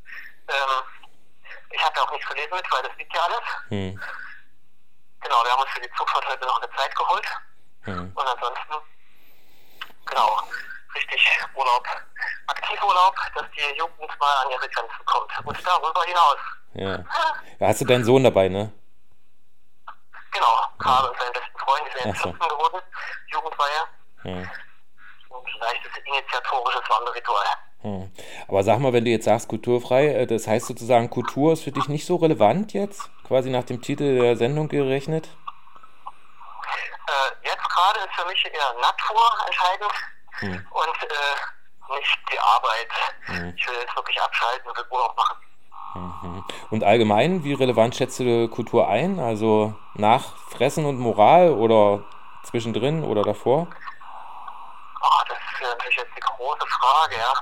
ich habe ja auch nichts gelesen mit, weil das liegt ja alles. Genau, wir haben uns für die Zugfahrt heute noch eine Zeit geholt. Und ansonsten, genau, richtig Urlaub, Aktivurlaub, dass die Jugend mal an ihre Grenzen kommt. Und darüber hinaus. Ja. Hast du deinen Sohn dabei, ne? Genau, Karl und seinen besten Freund, die sind jetzt 14 geworden, Jugendweihe. Und leichtes initiatorisches Wanderritual. Aber sag mal, wenn du jetzt sagst kulturfrei, das heißt sozusagen, Kultur ist für dich nicht so relevant jetzt? Quasi nach dem Titel der Sendung gerechnet? Jetzt gerade ist für mich eher Natur entscheidend und nicht die Arbeit. Ich will jetzt wirklich abschalten und will Urlaub machen. Und allgemein, wie relevant schätzt du Kultur ein? Also nach Fressen und Moral oder zwischendrin oder davor? Das ist natürlich jetzt die große Frage, ja.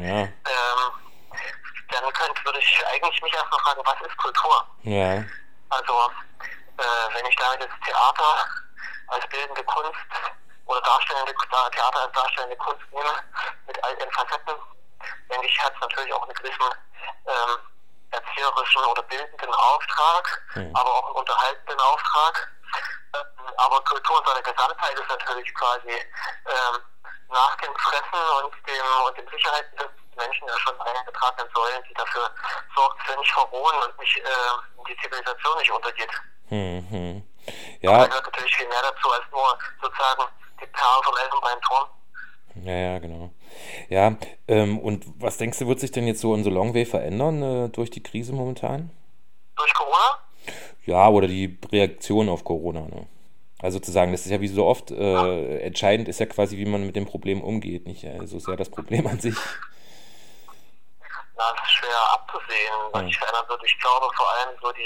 Dann würde ich eigentlich mich erstmal fragen, was ist Kultur? Ja. Also, wenn ich damit das Theater als bildende Kunst oder Theater als darstellende Kunst nehme, mit all ihren Facetten, denke ich, hat es natürlich auch einen gewissen erzieherischen oder bildenden Auftrag, aber auch einen unterhaltenden Auftrag. Aber Kultur in seiner Gesamtheit ist natürlich quasi nach dem Fressen und dem Sicherheiten des Menschen ja schon eingetragenen Säulen, die dafür sorgt, dass wir nicht verrohen und die Zivilisation nicht untergeht. Hm. Aber da Ja, gehört natürlich viel mehr dazu als nur sozusagen die Perlen vom Elfenbeinturm. ja, genau. Ja, und was denkst du, wird sich denn jetzt so in Longway verändern durch die Krise momentan? Durch Corona? Ja, oder die Reaktion auf Corona, ne? Also zu sagen, das ist ja wie so oft, entscheidend ist ja quasi, wie man mit dem Problem umgeht, nicht so sehr das Problem an sich. Na, das ist schwer abzusehen, was Hm. sich verändern wird. Ich glaube vor allem so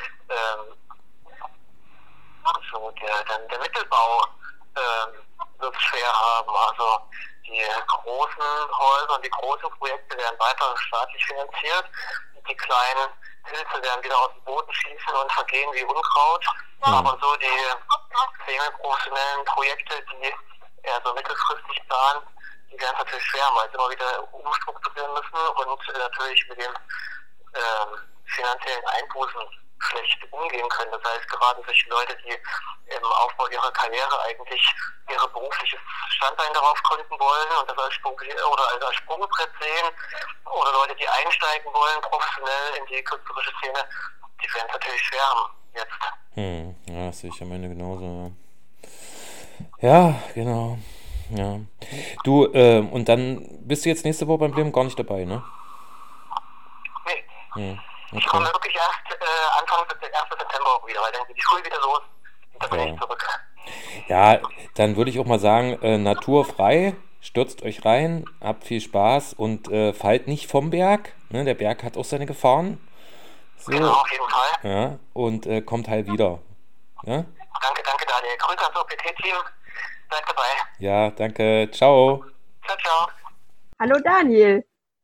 der Mittelbau wird es schwer haben. Also die großen Häuser und die großen Projekte werden weiter staatlich finanziert. Die kleinen Pilze werden wieder aus dem Boden schießen und vergehen wie Unkraut. Hm. Aber so die semi-professionellen Projekte, die eher so mittelfristig planen, die werden es natürlich schwer, weil sie immer wieder umstrukturieren müssen und natürlich mit den finanziellen Einbußen schlecht umgehen können. Das heißt, gerade solche Leute, die im Aufbau ihrer Karriere eigentlich ihre berufliches Standbein darauf gründen wollen und das als Sprungbrett sehen, oder Leute, die einsteigen wollen professionell in die künstlerische Szene, die werden es natürlich schwer haben jetzt. Ja, das sehe ich am Ende genauso. Ja, ja, genau. Ja. Du, und dann bist du jetzt nächste Woche beim Film gar nicht dabei, ne? Nee, Hm. ich komme Okay. wirklich erst Anfang 1. September auch wieder, weil dann geht die Schule wieder los und dann bin Ja. ich zurück. Ja, dann würde ich auch mal sagen, naturfrei, stürzt euch rein, habt viel Spaß und fallt nicht vom Berg. Ne? Der Berg hat auch seine Gefahren. Genau, So, auf jeden Fall. ja, und kommt heil wieder. Ja, Danke Daniel. Grüße ans OPT-Team. Seid dabei. ja, danke, ciao. Ciao, ciao. Hallo Daniel.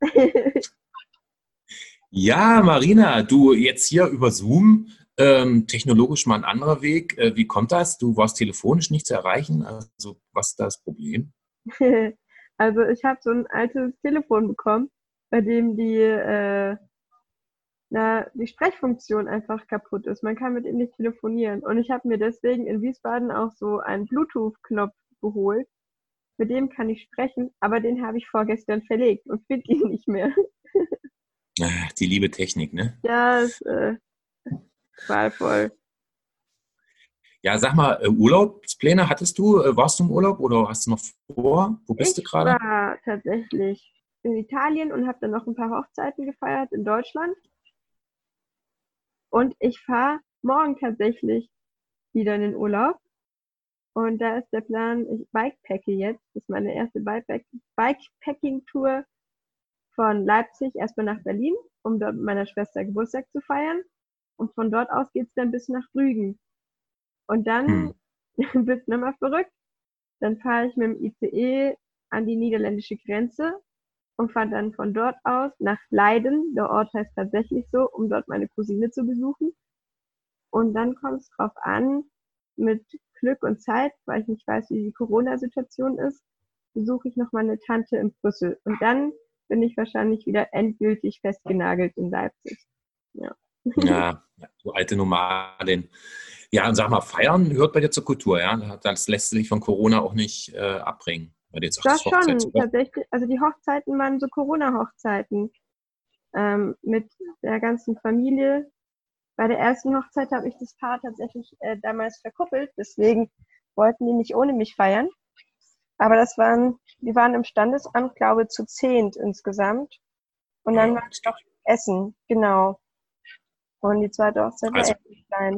Ja, Marina, du jetzt hier über Zoom, technologisch mal ein anderer Weg. Wie kommt das? Du warst telefonisch nicht zu erreichen. Also, was ist das Problem? Also ich habe so ein altes Telefon bekommen, bei dem die Sprechfunktion einfach kaputt ist. Man kann mit ihm nicht telefonieren. Und ich habe mir deswegen in Wiesbaden auch so einen Bluetooth-Knopf geholt. Mit dem kann ich sprechen, aber den habe ich vorgestern verlegt und finde ihn nicht mehr. Die liebe Technik, ne? Ja, ist qualvoll. Ja, sag mal, Urlaubspläne hattest du? Warst du im Urlaub oder hast du noch vor? Wo bist du Ich gerade? war tatsächlich in Italien und habe dann noch ein paar Hochzeiten gefeiert in Deutschland. Und ich fahre morgen tatsächlich wieder in den Urlaub. Und da ist der Plan, ich bikepacke jetzt. Das ist meine erste Bikepacking-Tour von Leipzig erstmal nach Berlin, um dort mit meiner Schwester Geburtstag zu feiern. Und von dort aus geht's dann bis nach Rügen. Und dann Hm. wird's nochmal verrückt. Dann fahre ich mit dem ICE an die niederländische Grenze und fahre dann von dort aus nach Leiden. Der Ort heißt tatsächlich so, um dort meine Cousine zu besuchen. Und dann kommt es drauf an, mit Glück und Zeit, weil ich nicht weiß, wie die Corona-Situation ist, besuche ich noch meine Tante in Brüssel. Und dann bin ich wahrscheinlich wieder endgültig festgenagelt in Leipzig. Ja. Ja, du alte Nomadin. Ja, und sag mal, Feiern gehört bei dir zur Kultur, ja? Das lässt sich von Corona auch nicht abbringen. Weil du jetzt Das sagst, Hochzeit schon, tatsächlich. Also die Hochzeiten waren so Corona-Hochzeiten mit der ganzen Familie. Bei der ersten Hochzeit habe ich das Paar tatsächlich damals verkuppelt, deswegen wollten die nicht ohne mich feiern. Aber wir waren im Standesamt, glaube ich, zu 10 insgesamt. Und dann Ja, war noch Essen, genau. Und die zweite Hochzeit war Also- echt klein.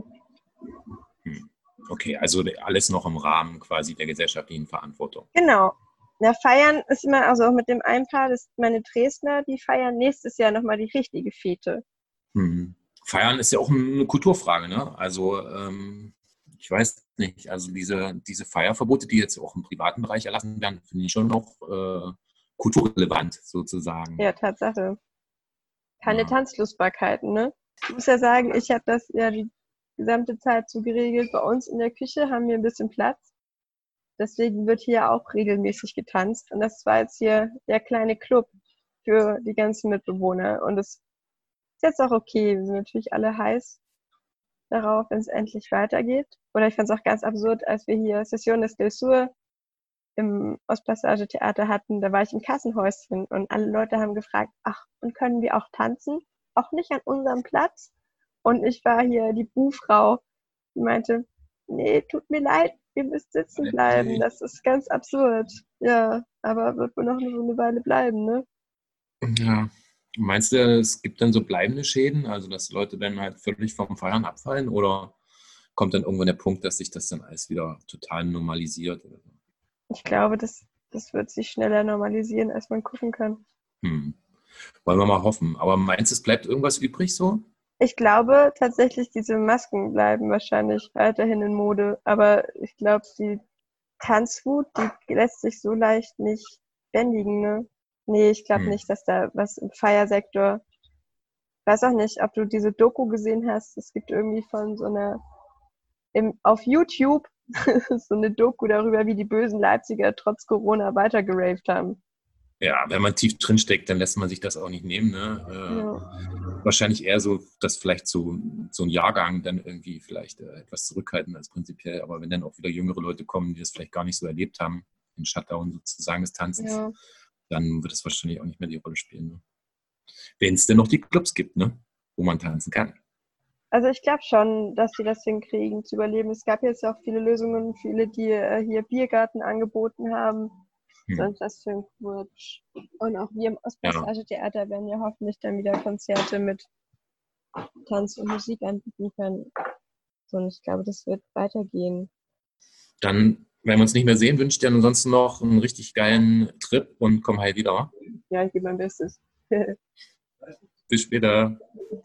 okay, also alles noch im Rahmen quasi der gesellschaftlichen Verantwortung. Genau. Ja, feiern ist immer, also auch mit dem einen Paar, das ist meine Dresdner, die feiern nächstes Jahr nochmal die richtige Fete. Feiern ist ja auch eine Kulturfrage, ne? Also ich weiß nicht, also diese Feierverbote, die jetzt auch im privaten Bereich erlassen werden, finde ich schon noch kulturrelevant sozusagen. Ja, Tatsache. Keine Ja. Tanzlustbarkeiten, ne? Ich muss ja sagen, ich habe das ja die gesamte Zeit so geregelt. Bei uns in der Küche haben wir ein bisschen Platz. Deswegen wird hier auch regelmäßig getanzt. Und das war jetzt hier der kleine Club für die ganzen Mitbewohner. Und es ist jetzt auch okay. Wir sind natürlich alle heiß darauf, wenn es endlich weitergeht. Oder ich fand es auch ganz absurd, als wir hier Sessiones del Sur im Ostpassage Theater hatten, da war ich im Kassenhäuschen und alle Leute haben gefragt, ach, und können wir auch tanzen? Auch nicht an unserem Platz? Und ich war hier die Buhfrau Die meinte, nee, tut mir leid, ihr müsst sitzen bleiben. Das ist ganz absurd. Ja, aber wird wohl noch so eine Weile bleiben, ne? Ja. Meinst du, es gibt dann so bleibende Schäden, also dass Leute dann halt völlig vom Feiern abfallen oder kommt dann irgendwann der Punkt, dass sich das dann alles wieder total normalisiert? Ich glaube, das wird sich schneller normalisieren, als man gucken kann. Wollen wir mal hoffen. Aber meinst du, es bleibt irgendwas übrig so? Ich glaube tatsächlich, diese Masken bleiben wahrscheinlich weiterhin in Mode. Aber ich glaube, die Tanzwut, die lässt sich so leicht nicht bändigen, ne? Nee, ich glaube nicht, dass da was im Feiersektor. Ich weiß auch nicht, ob du diese Doku gesehen hast. Es gibt irgendwie von so einer auf YouTube so eine Doku darüber, wie die bösen Leipziger trotz Corona weiter geraved haben. Ja, wenn man tief drin steckt, dann lässt man sich das auch nicht nehmen. Ne? Wahrscheinlich eher so, dass vielleicht so ein Jahrgang dann irgendwie vielleicht etwas zurückhalten als prinzipiell. Aber wenn dann auch wieder jüngere Leute kommen, die das vielleicht gar nicht so erlebt haben, den Shutdown sozusagen des Tanzens, dann wird es wahrscheinlich auch nicht mehr die Rolle spielen. Ne? Wenn es denn noch die Clubs gibt, ne? Wo man tanzen kann. Also ich glaube schon, dass die das hinkriegen zu überleben. Es gab jetzt auch viele Lösungen, viele, die hier Biergarten angeboten haben. Sonst was für ein Quatsch. Und auch wir im Ostpassage-Theater werden ja hoffentlich dann wieder Konzerte mit Tanz und Musik anbieten können. So, und ich glaube, das wird weitergehen. Dann, wenn wir uns nicht mehr sehen, wünsche ich dir ansonsten noch einen richtig geilen Trip und komm heil wieder. Ja, ich gebe mein Bestes. Bis später.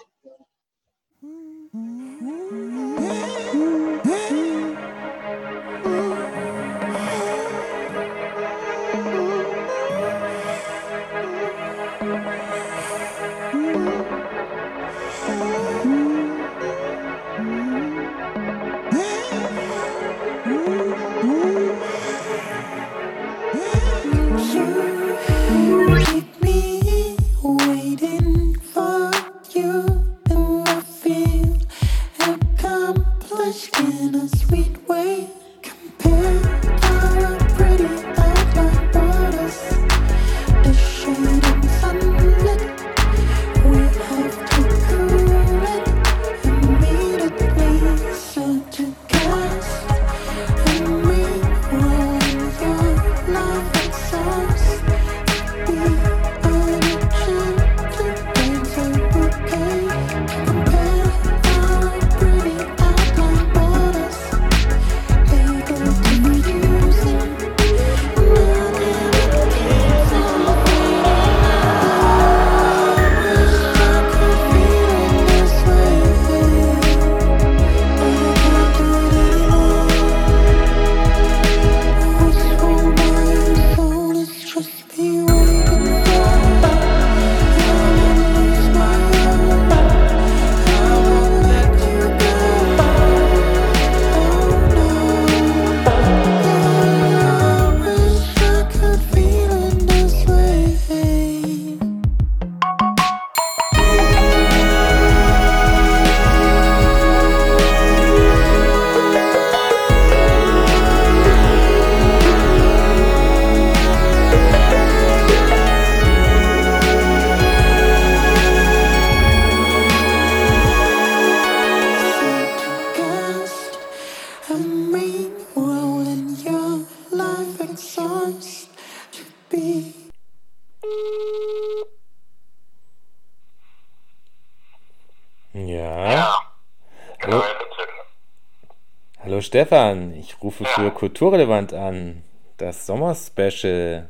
Hallo Stefan, ich rufe für Kulturrelevant an, das Sommerspecial.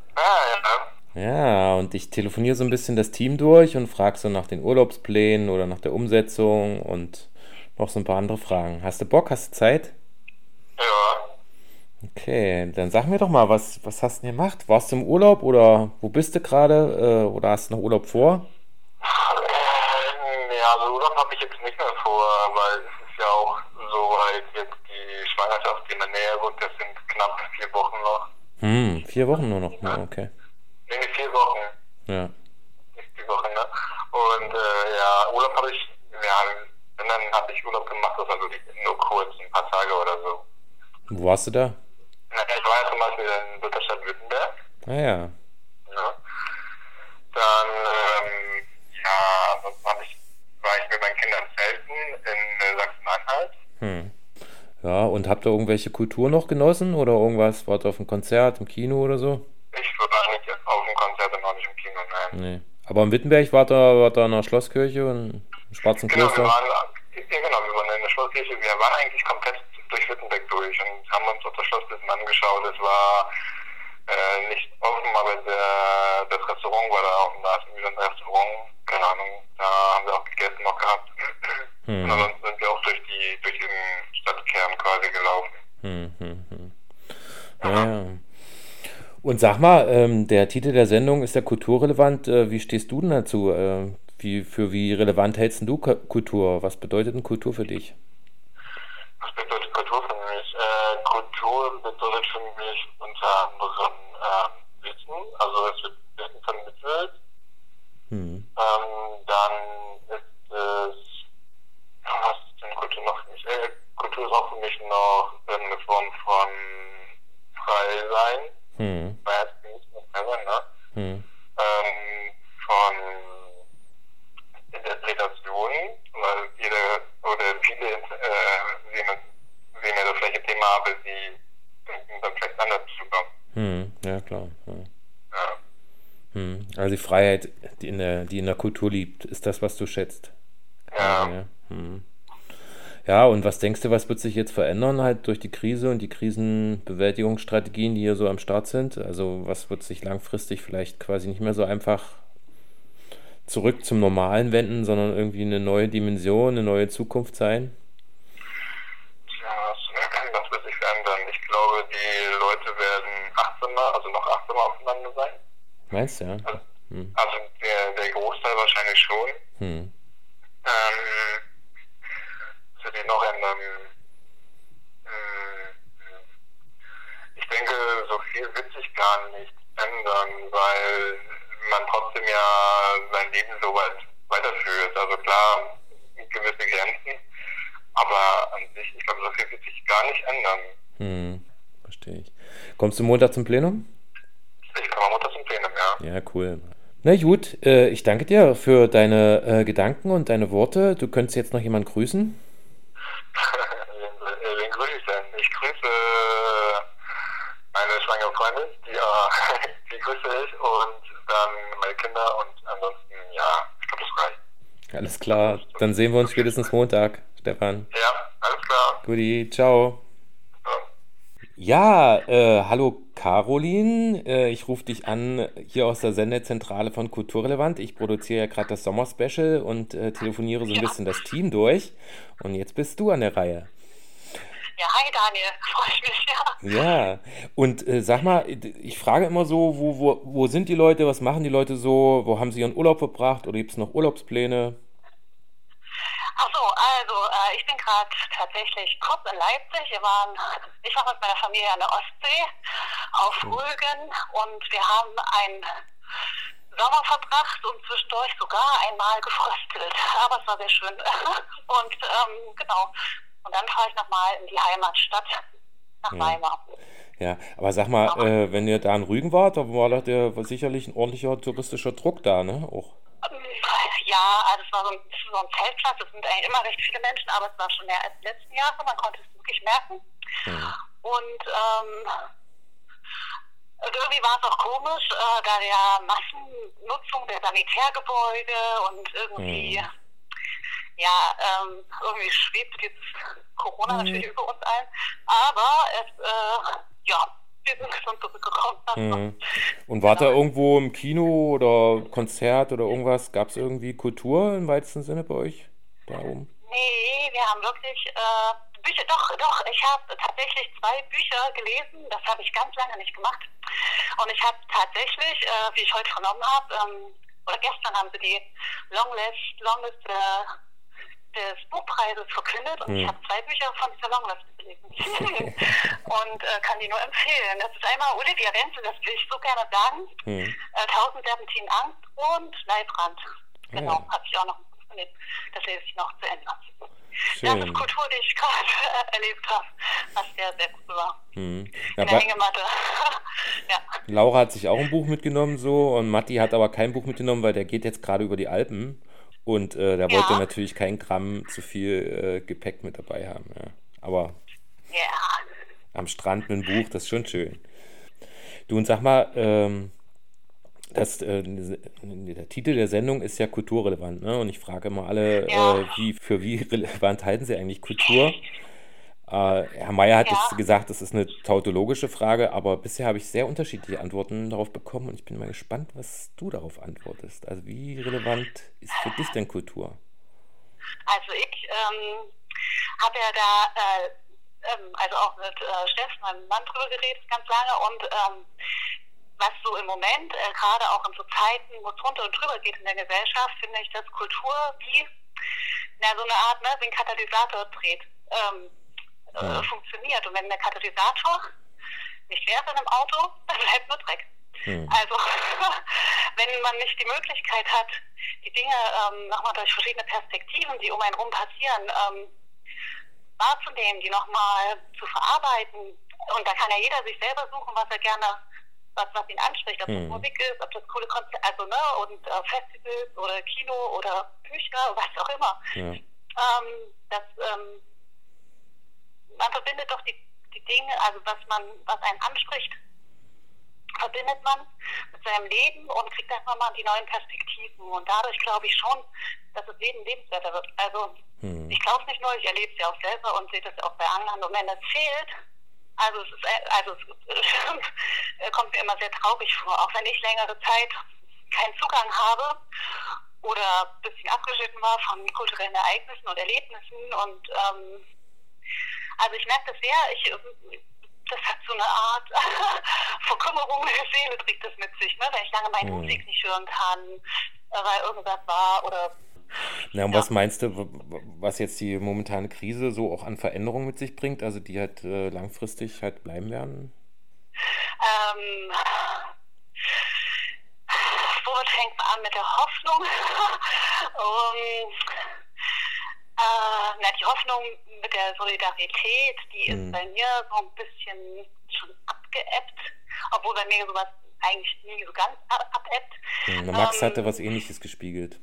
Ja, und ich telefoniere so ein bisschen das Team durch und frage so nach den Urlaubsplänen oder nach der Umsetzung und noch so ein paar andere Fragen. Hast du Bock? Hast du Zeit? Ja. Okay, dann sag mir doch mal, was hast du denn gemacht? Warst du im Urlaub oder wo bist du gerade? Oder hast du noch Urlaub vor? Ja, also Urlaub habe ich jetzt nicht mehr vor, weil es ist ja auch so halt jetzt die Schwangerschaft, die in der Nähe wird, das sind knapp 4 Wochen noch. 4 Wochen nur noch, okay. Nee, 4 Wochen. Ja. Nicht 4 Wochen, ne? Und ja, Urlaub habe ich, wenn dann habe ich Urlaub gemacht, das war wirklich nur kurz, ein paar Tage oder so. Wo warst du da? Ich war ja zum Beispiel in Lutherstadt-Württemberg. Ah ja. Ja. Dann, ansonsten war ich mit meinen Kindern zelten in Sachsen-Anhalt. Ja, und habt ihr irgendwelche Kultur noch genossen oder irgendwas? Wart ihr auf einem Konzert, im Kino oder so? Ich war nicht auf dem Konzert und auch nicht im Kino, nein. Nee. Aber in Wittenberg wart ihr in der Schlosskirche und im Schwarzen Genau, Kloster? wir waren in der Schlosskirche. Wir waren eigentlich komplett durch Wittenberg durch und haben uns das Schloss ein bisschen angeschaut. Es war nicht offen, aber das Restaurant war da offen. Da ist irgendwie so ein Restaurant, keine Ahnung. Da haben wir auch gegessen noch gehabt. Und ansonsten sind wir auch durch den Stadtkern quasi gelaufen. Ja, ja. Und sag mal, der Titel der Sendung ist ja kulturrelevant. Wie stehst du denn dazu? Wie relevant hältst denn du Kultur? Was bedeutet denn Kultur für dich? Was bedeutet Kultur für mich? Kultur bedeutet für mich unter anderem Wissen. Also es wird Wissen vermittelt. Dann ist es, was ist denn Kultur noch für mich? Kultur ist auch für mich noch eine Form von Freisein. Freiheitsgenießen und Freisein, ne? Von Interpretationen, weil viele sehen ja das gleiche Thema, aber sie denken dann vielleicht anders drüber. Ja, klar. Ja. Ja. Also die Freiheit, die in der Kultur liegt, ist das, was du schätzt. Ja. Ja, und was denkst du, was wird sich jetzt verändern halt durch die Krise und die Krisenbewältigungsstrategien, die hier so am Start sind? Also was wird sich langfristig vielleicht quasi nicht mehr so einfach zurück zum Normalen wenden, sondern irgendwie eine neue Dimension, eine neue Zukunft sein? Das wird sich verändern. Ich glaube, die Leute werden noch achtsamer aufeinander sein. Meinst du, ja? Also der Großteil wahrscheinlich schon. Was wird sich noch ändern? Ich denke, so viel wird sich gar nicht ändern, weil man trotzdem ja sein Leben so weit weiterführt. Also klar, gewisse Grenzen, aber an sich, ich glaube, so viel wird sich gar nicht ändern. Verstehe ich. Kommst du Montag zum Plenum? Ich komme Montag zum Plenum, ja. Ja, cool. Na gut, ich danke dir für deine Gedanken und deine Worte. Du könntest jetzt noch jemanden grüßen? Wen grüße ich denn? Ich grüße meine schwangere Freundin, die grüße ich, und dann meine Kinder, und ansonsten, ja, ich glaube, das reicht. Alles klar, dann sehen wir uns spätestens Montag, Stefan. Ja, alles klar. Guti, ciao. Ja, hallo Caroline, ich rufe dich an hier aus der Sendezentrale von Kulturrelevant. Ich produziere ja gerade das Sommerspecial und telefoniere so ein bisschen das Team durch. Und jetzt bist du an der Reihe. Ja, hi Daniel, freue ich mich, ja. Ja, und sag mal, ich frage immer so, wo sind die Leute, was machen die Leute so, wo haben sie ihren Urlaub verbracht oder gibt es noch Urlaubspläne? Ach so, also ich bin gerade tatsächlich kurz in Leipzig. Ich war mit meiner Familie an der Ostsee auf Rügen und wir haben einen Sommer verbracht und zwischendurch sogar einmal gefröstelt. Aber es war sehr schön. Und genau. Und dann fahre ich nochmal in die Heimatstadt nach Weimar. Ja, aber sag mal, wenn ihr da in Rügen wart, da war doch sicherlich ein ordentlicher touristischer Druck da, ne? Auch. Ja, also es war so ein Zeltplatz, es sind eigentlich immer recht viele Menschen, aber es war schon mehr als die letzten Jahre, man konnte es wirklich merken. Und irgendwie war es auch komisch, da der Massennutzung der Sanitärgebäude und irgendwie, irgendwie schwebt jetzt Corona natürlich über uns ein, aber wir sind schon zurückgekommen. Und wart da irgendwo im Kino oder Konzert oder irgendwas? Gab es irgendwie Kultur im weitesten Sinne bei euch da oben? Nee, wir haben wirklich Bücher, doch, ich habe tatsächlich 2 Bücher gelesen, das habe ich ganz lange nicht gemacht. Und ich habe tatsächlich, wie ich heute vernommen habe, oder gestern haben sie die Longlist des Buchpreises verkündet und ich habe 2 Bücher von dieser Longlist gelesen. Und kann die nur empfehlen. Das ist einmal Olivia Wenzel, das will ich so gerne sagen. 1000 Serpentinen Angst und Leibrand. Genau, habe ich auch noch gelesen. Das lese ich noch zu Ende. Schön. Das ist Kultur, die ich gerade erlebt habe, was sehr, sehr gut war. In Ja, der Hängematte. Ja. Laura hat sich auch ein Buch mitgenommen so und Matti hat aber kein Buch mitgenommen, weil der geht jetzt gerade über die Alpen und der wollte natürlich kein Gramm zu viel Gepäck mit dabei haben. Ja. Aber Ja. Am Strand mit dem Buch, das ist schon schön. Du, und sag mal, der Titel der Sendung ist ja kulturrelevant, ne? Und ich frage immer alle, Ja. für wie relevant halten Sie eigentlich Kultur? Herr Mayer hat jetzt Ja. gesagt, das ist eine tautologische Frage, aber bisher habe ich sehr unterschiedliche Antworten darauf bekommen und ich bin mal gespannt, was du darauf antwortest. Also wie relevant ist für dich denn Kultur? Also ich habe ja da also auch mit Steff, meinem Mann, drüber geredet ganz lange und was so im Moment, gerade auch in so Zeiten, wo es runter und drüber geht in der Gesellschaft, finde ich, dass Kultur wie so eine Art, ne, wie ein Katalysator dreht, funktioniert. Und wenn der Katalysator nicht leer ist in einem Auto, dann bleibt nur Dreck. Also wenn man nicht die Möglichkeit hat, die Dinge nochmal durch verschiedene Perspektiven, die um einen rum passieren, wahrzunehmen, die nochmal zu verarbeiten, und da kann ja jeder sich selber suchen, was er gerne, was ihn anspricht, ob das Musik ist, ob das coole Konzerte, also ne, und Festivals oder Kino oder Bücher, was auch immer. Ja. Man verbindet doch die Dinge, also was einen anspricht, verbindet man mit seinem Leben und kriegt dann nochmal die neuen Perspektiven. Und dadurch glaube ich schon, dass das Leben lebenswerter wird. Also ich glaube es nicht nur, ich erlebe es ja auch selber und sehe das ja auch bei anderen. Und wenn das fehlt, es kommt mir immer sehr traurig vor, auch wenn ich längere Zeit keinen Zugang habe oder ein bisschen abgeschnitten war von kulturellen Ereignissen und Erlebnissen. Und also ich merke das sehr, das hat so eine Art Verkümmerung der Seele, trägt das mit sich, ne? Wenn ich lange meine Musik nicht hören kann, weil irgendwas war oder... Na, und was meinst du, was jetzt die momentane Krise so auch an Veränderungen mit sich bringt, also die halt langfristig halt bleiben werden? Womit fängt man an? Mit der Hoffnung? Die Hoffnung mit der Solidarität, die ist bei mir so ein bisschen schon abgeebbt, obwohl bei mir sowas eigentlich nie so ganz abebbt. Max hatte was Ähnliches gespiegelt.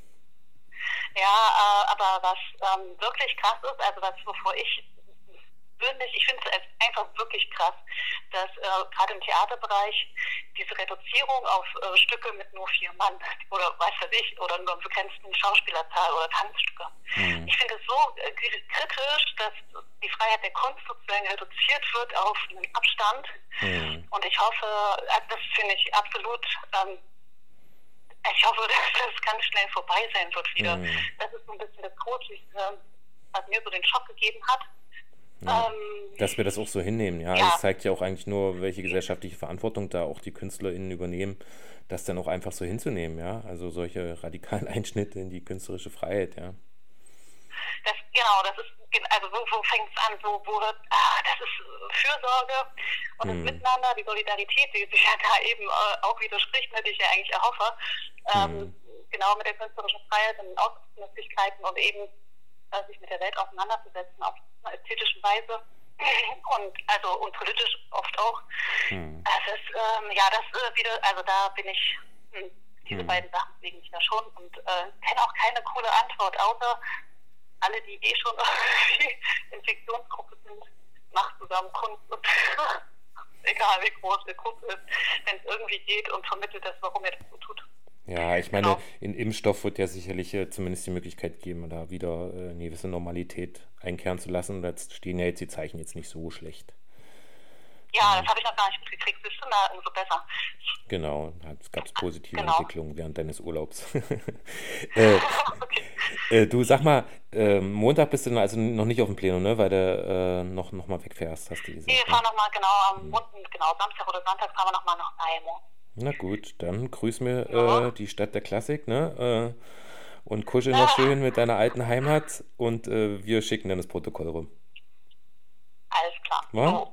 Ja, aber was wirklich krass ist, also wovor ich finde es einfach wirklich krass, dass gerade im Theaterbereich diese Reduzierung auf Stücke mit nur 4 Mann oder oder nur einer begrenzten Schauspielerzahl oder Tanzstücke. Ich finde es so kritisch, dass die Freiheit der Kunst sozusagen reduziert wird auf einen Abstand. Und ich hoffe, das finde ich absolut, ich hoffe, dass das ganz schnell vorbei sein wird wieder. Das ist so ein bisschen das Große, was mir so den Schock gegeben hat. Ja, dass wir das auch so hinnehmen, ja. Das zeigt ja auch eigentlich nur, welche gesellschaftliche Verantwortung da auch die KünstlerInnen übernehmen, das dann auch einfach so hinzunehmen, ja. Also solche radikalen Einschnitte in die künstlerische Freiheit, ja. Das ist, also wo fängt es an? Das ist Fürsorge und das Miteinander, die Solidarität, die sich ja da eben auch widerspricht, die ich ja eigentlich erhoffe. Genau mit der künstlerischen Freiheit und den Ausdrucksmöglichkeiten und eben sich mit der Welt auseinanderzusetzen auf einer ästhetischen Weise und politisch oft auch. Das ist wieder, also da bin ich, diese beiden Sachen liegen mich da schon und kenne auch keine coole Antwort, außer alle, die schon irgendwie in Fiktionsgruppe sind, macht zusammen Kunst und egal wie groß die Gruppe ist, wenn es irgendwie geht und vermittelt das, warum ihr das so tut. Ja, ich meine, in Impfstoff wird ja sicherlich zumindest die Möglichkeit geben, da wieder eine gewisse Normalität einkehren zu lassen. Und jetzt stehen ja jetzt die Zeichen jetzt nicht so schlecht. Ja, das habe ich noch gar nicht mitgekriegt. Bist du da umso besser? Genau, es gab positive Entwicklungen während deines Urlaubs. Du, sag mal, Montag bist du also noch nicht auf dem Plenum, ne? Weil du noch mal wegfährst, hast du gesagt. Nee, wir fahren nochmal Samstag oder Sonntag fahren wir nochmal nach Naimo. Na gut, dann grüß mir die Stadt der Klassik, ne? Und kuschel noch schön mit deiner alten Heimat und wir schicken dann das Protokoll rum. Alles klar. Ja?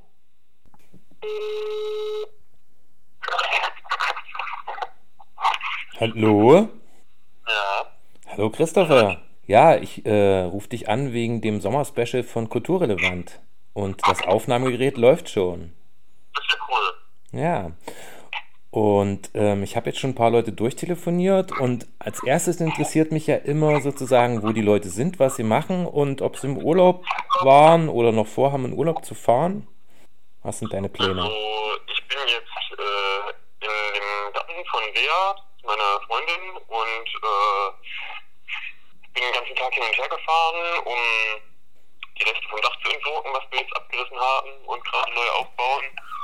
Hallo? Ja. Hallo Christopher. Ja, ich rufe dich an wegen dem Sommerspecial von Kulturrelevant. Und das Aufnahmegerät läuft schon. Das ist ja cool. Ja. Und ich habe jetzt schon ein paar Leute durchtelefoniert und als erstes interessiert mich ja immer sozusagen, wo die Leute sind, was sie machen und ob sie im Urlaub waren oder noch vorhaben, in Urlaub zu fahren. Was sind deine Pläne? Also, ich bin jetzt in dem Garten von Lea, meiner Freundin, und bin den ganzen Tag hin und her gefahren, um die Reste vom Dach zu entsorgen, was wir jetzt abgerissen haben und gerade neu aufbauen.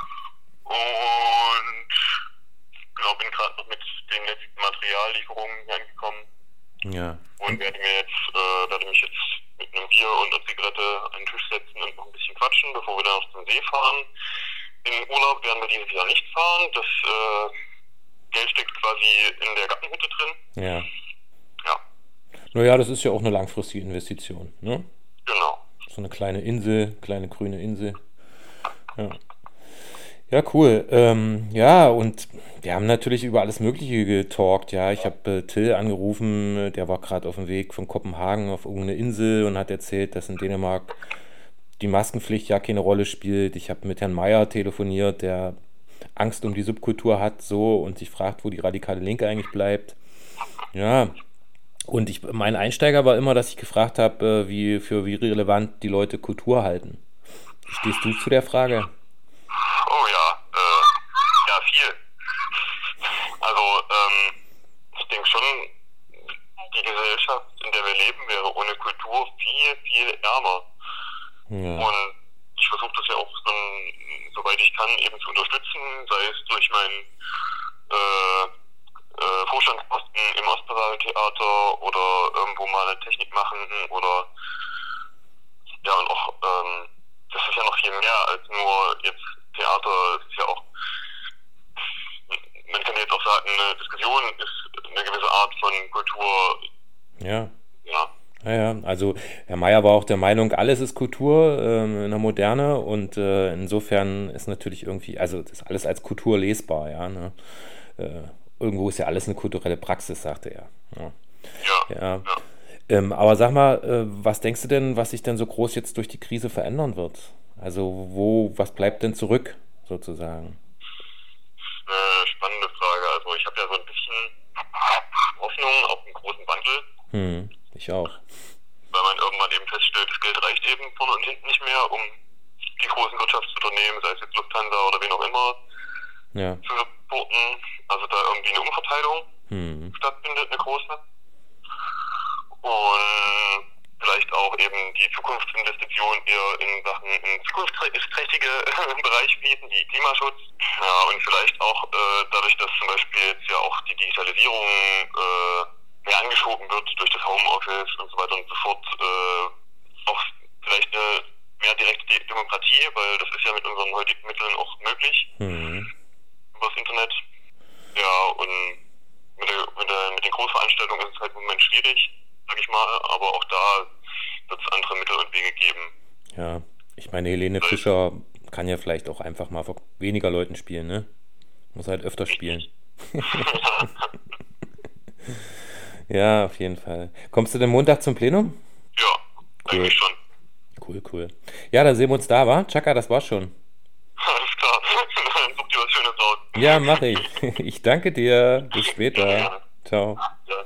Und genau, bin gerade noch mit den letzten Materiallieferungen hier angekommen Ja. und werde mich jetzt mit einem Bier und einer Zigarette an den Tisch setzen und noch ein bisschen quatschen, bevor wir dann noch zum See fahren. In Urlaub werden wir dieses Jahr nicht fahren. Das Geld steckt quasi in der Gartenhütte drin. Ja. Ja, Naja, das ist ja auch eine langfristige Investition, ne? genau. So eine kleine Insel, kleine grüne Insel. Ja. Ja, cool. Ja, und wir haben natürlich über alles Mögliche getalkt. Ja, ich habe Till angerufen, der war gerade auf dem Weg von Kopenhagen auf irgendeine Insel und hat erzählt, dass in Dänemark die Maskenpflicht ja keine Rolle spielt. Ich habe mit Herrn Mayer telefoniert, der Angst um die Subkultur hat, so und sich fragt, wo die radikale Linke eigentlich bleibt. Ja, und mein Einsteiger war immer, dass ich gefragt habe, wie relevant die Leute Kultur halten. Wie stehst du zu der Frage? Oh ja, ja, viel. Also, ich denke schon, die Gesellschaft, in der wir leben, wäre ohne Kultur viel, viel ärmer. Ja, Und ich versuche das ja auch soweit ich kann, eben zu unterstützen, sei es durch meinen Vorstandsposten im Ostpassage-Theater oder irgendwo mal eine Technik machen oder ja, und auch das ist ja noch viel mehr als nur jetzt Theater. Es ist ja auch, man kann jetzt auch sagen, eine Diskussion ist eine gewisse Art von Kultur. ja. Ja, Ja, ja, also Herr Mayer war auch der Meinung, alles ist Kultur in der Moderne und insofern ist natürlich irgendwie, also das ist alles als Kultur lesbar, ja, ne? Irgendwo ist ja alles eine kulturelle Praxis, sagte er. Ja. ja, Ja. ja. Aber sag mal, was denkst du denn, was sich denn so groß jetzt durch die Krise verändern wird? Also was bleibt denn zurück, sozusagen? Eine spannende Frage. Also ich habe ja so ein bisschen Hoffnung auf einen großen Wandel, Ich auch. weil man irgendwann eben feststellt, das Geld reicht eben vorne und hinten nicht mehr, um die großen Wirtschaftsunternehmen, sei es jetzt Lufthansa oder wen auch immer, Ja. zu supporten. Also da irgendwie eine Umverteilung stattfindet, eine große. Und vielleicht auch eben die Zukunftsinvestitionen eher in zukunftsträchtige Bereich fließen, wie Klimaschutz. Ja, und vielleicht auch dadurch, dass zum Beispiel jetzt ja auch die Digitalisierung mehr angeschoben wird durch das Homeoffice und so weiter und so fort, auch vielleicht eine mehr direkte Demokratie, weil das ist ja mit unseren heutigen Mitteln auch möglich, über das Internet. Ja, und mit den Großveranstaltungen ist es halt im Moment schwierig, sag ich mal, aber auch da wird es andere Mittel und Wege geben. Ja. Ich meine, Helene Fischer kann ja vielleicht auch einfach mal vor weniger Leuten spielen, ne? Muss halt öfter spielen. Ja, auf jeden Fall. Kommst du denn Montag zum Plenum? Ja, Cool. eigentlich schon. Cool. Ja, dann sehen wir uns da, wa? Chaka, das war's schon. Alles klar. Dann such dir was Schönes raus. Ja, mach ich. Ich danke dir. Bis später. Ciao. Ja.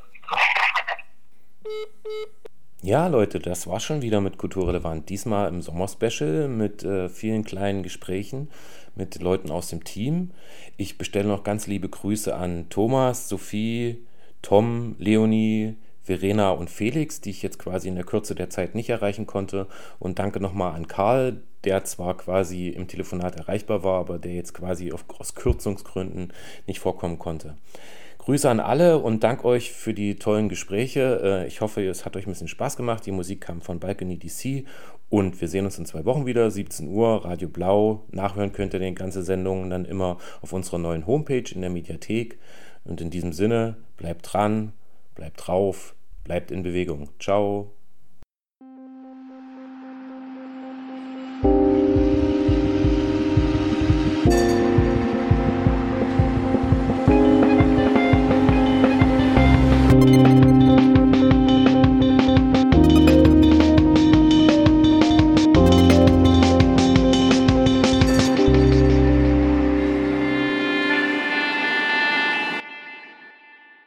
Ja, Leute, das war schon wieder mit Kulturrelevant. Diesmal im Sommerspecial mit vielen kleinen Gesprächen mit Leuten aus dem Team. Ich bestelle noch ganz liebe Grüße an Thomas, Sophie, Tom, Leonie, Verena und Felix, die ich jetzt quasi in der Kürze der Zeit nicht erreichen konnte. Und danke nochmal an Karl, der zwar quasi im Telefonat erreichbar war, aber der jetzt quasi aus Kürzungsgründen nicht vorkommen konnte. Grüße an alle und dank euch für die tollen Gespräche. Ich hoffe, es hat euch ein bisschen Spaß gemacht. Die Musik kam von Balcony DC und wir sehen uns in 2 Wochen wieder, 17 Uhr, Radio Blau. Nachhören könnt ihr die ganze Sendung dann immer auf unserer neuen Homepage in der Mediathek. Und in diesem Sinne, bleibt dran, bleibt drauf, bleibt in Bewegung. Ciao.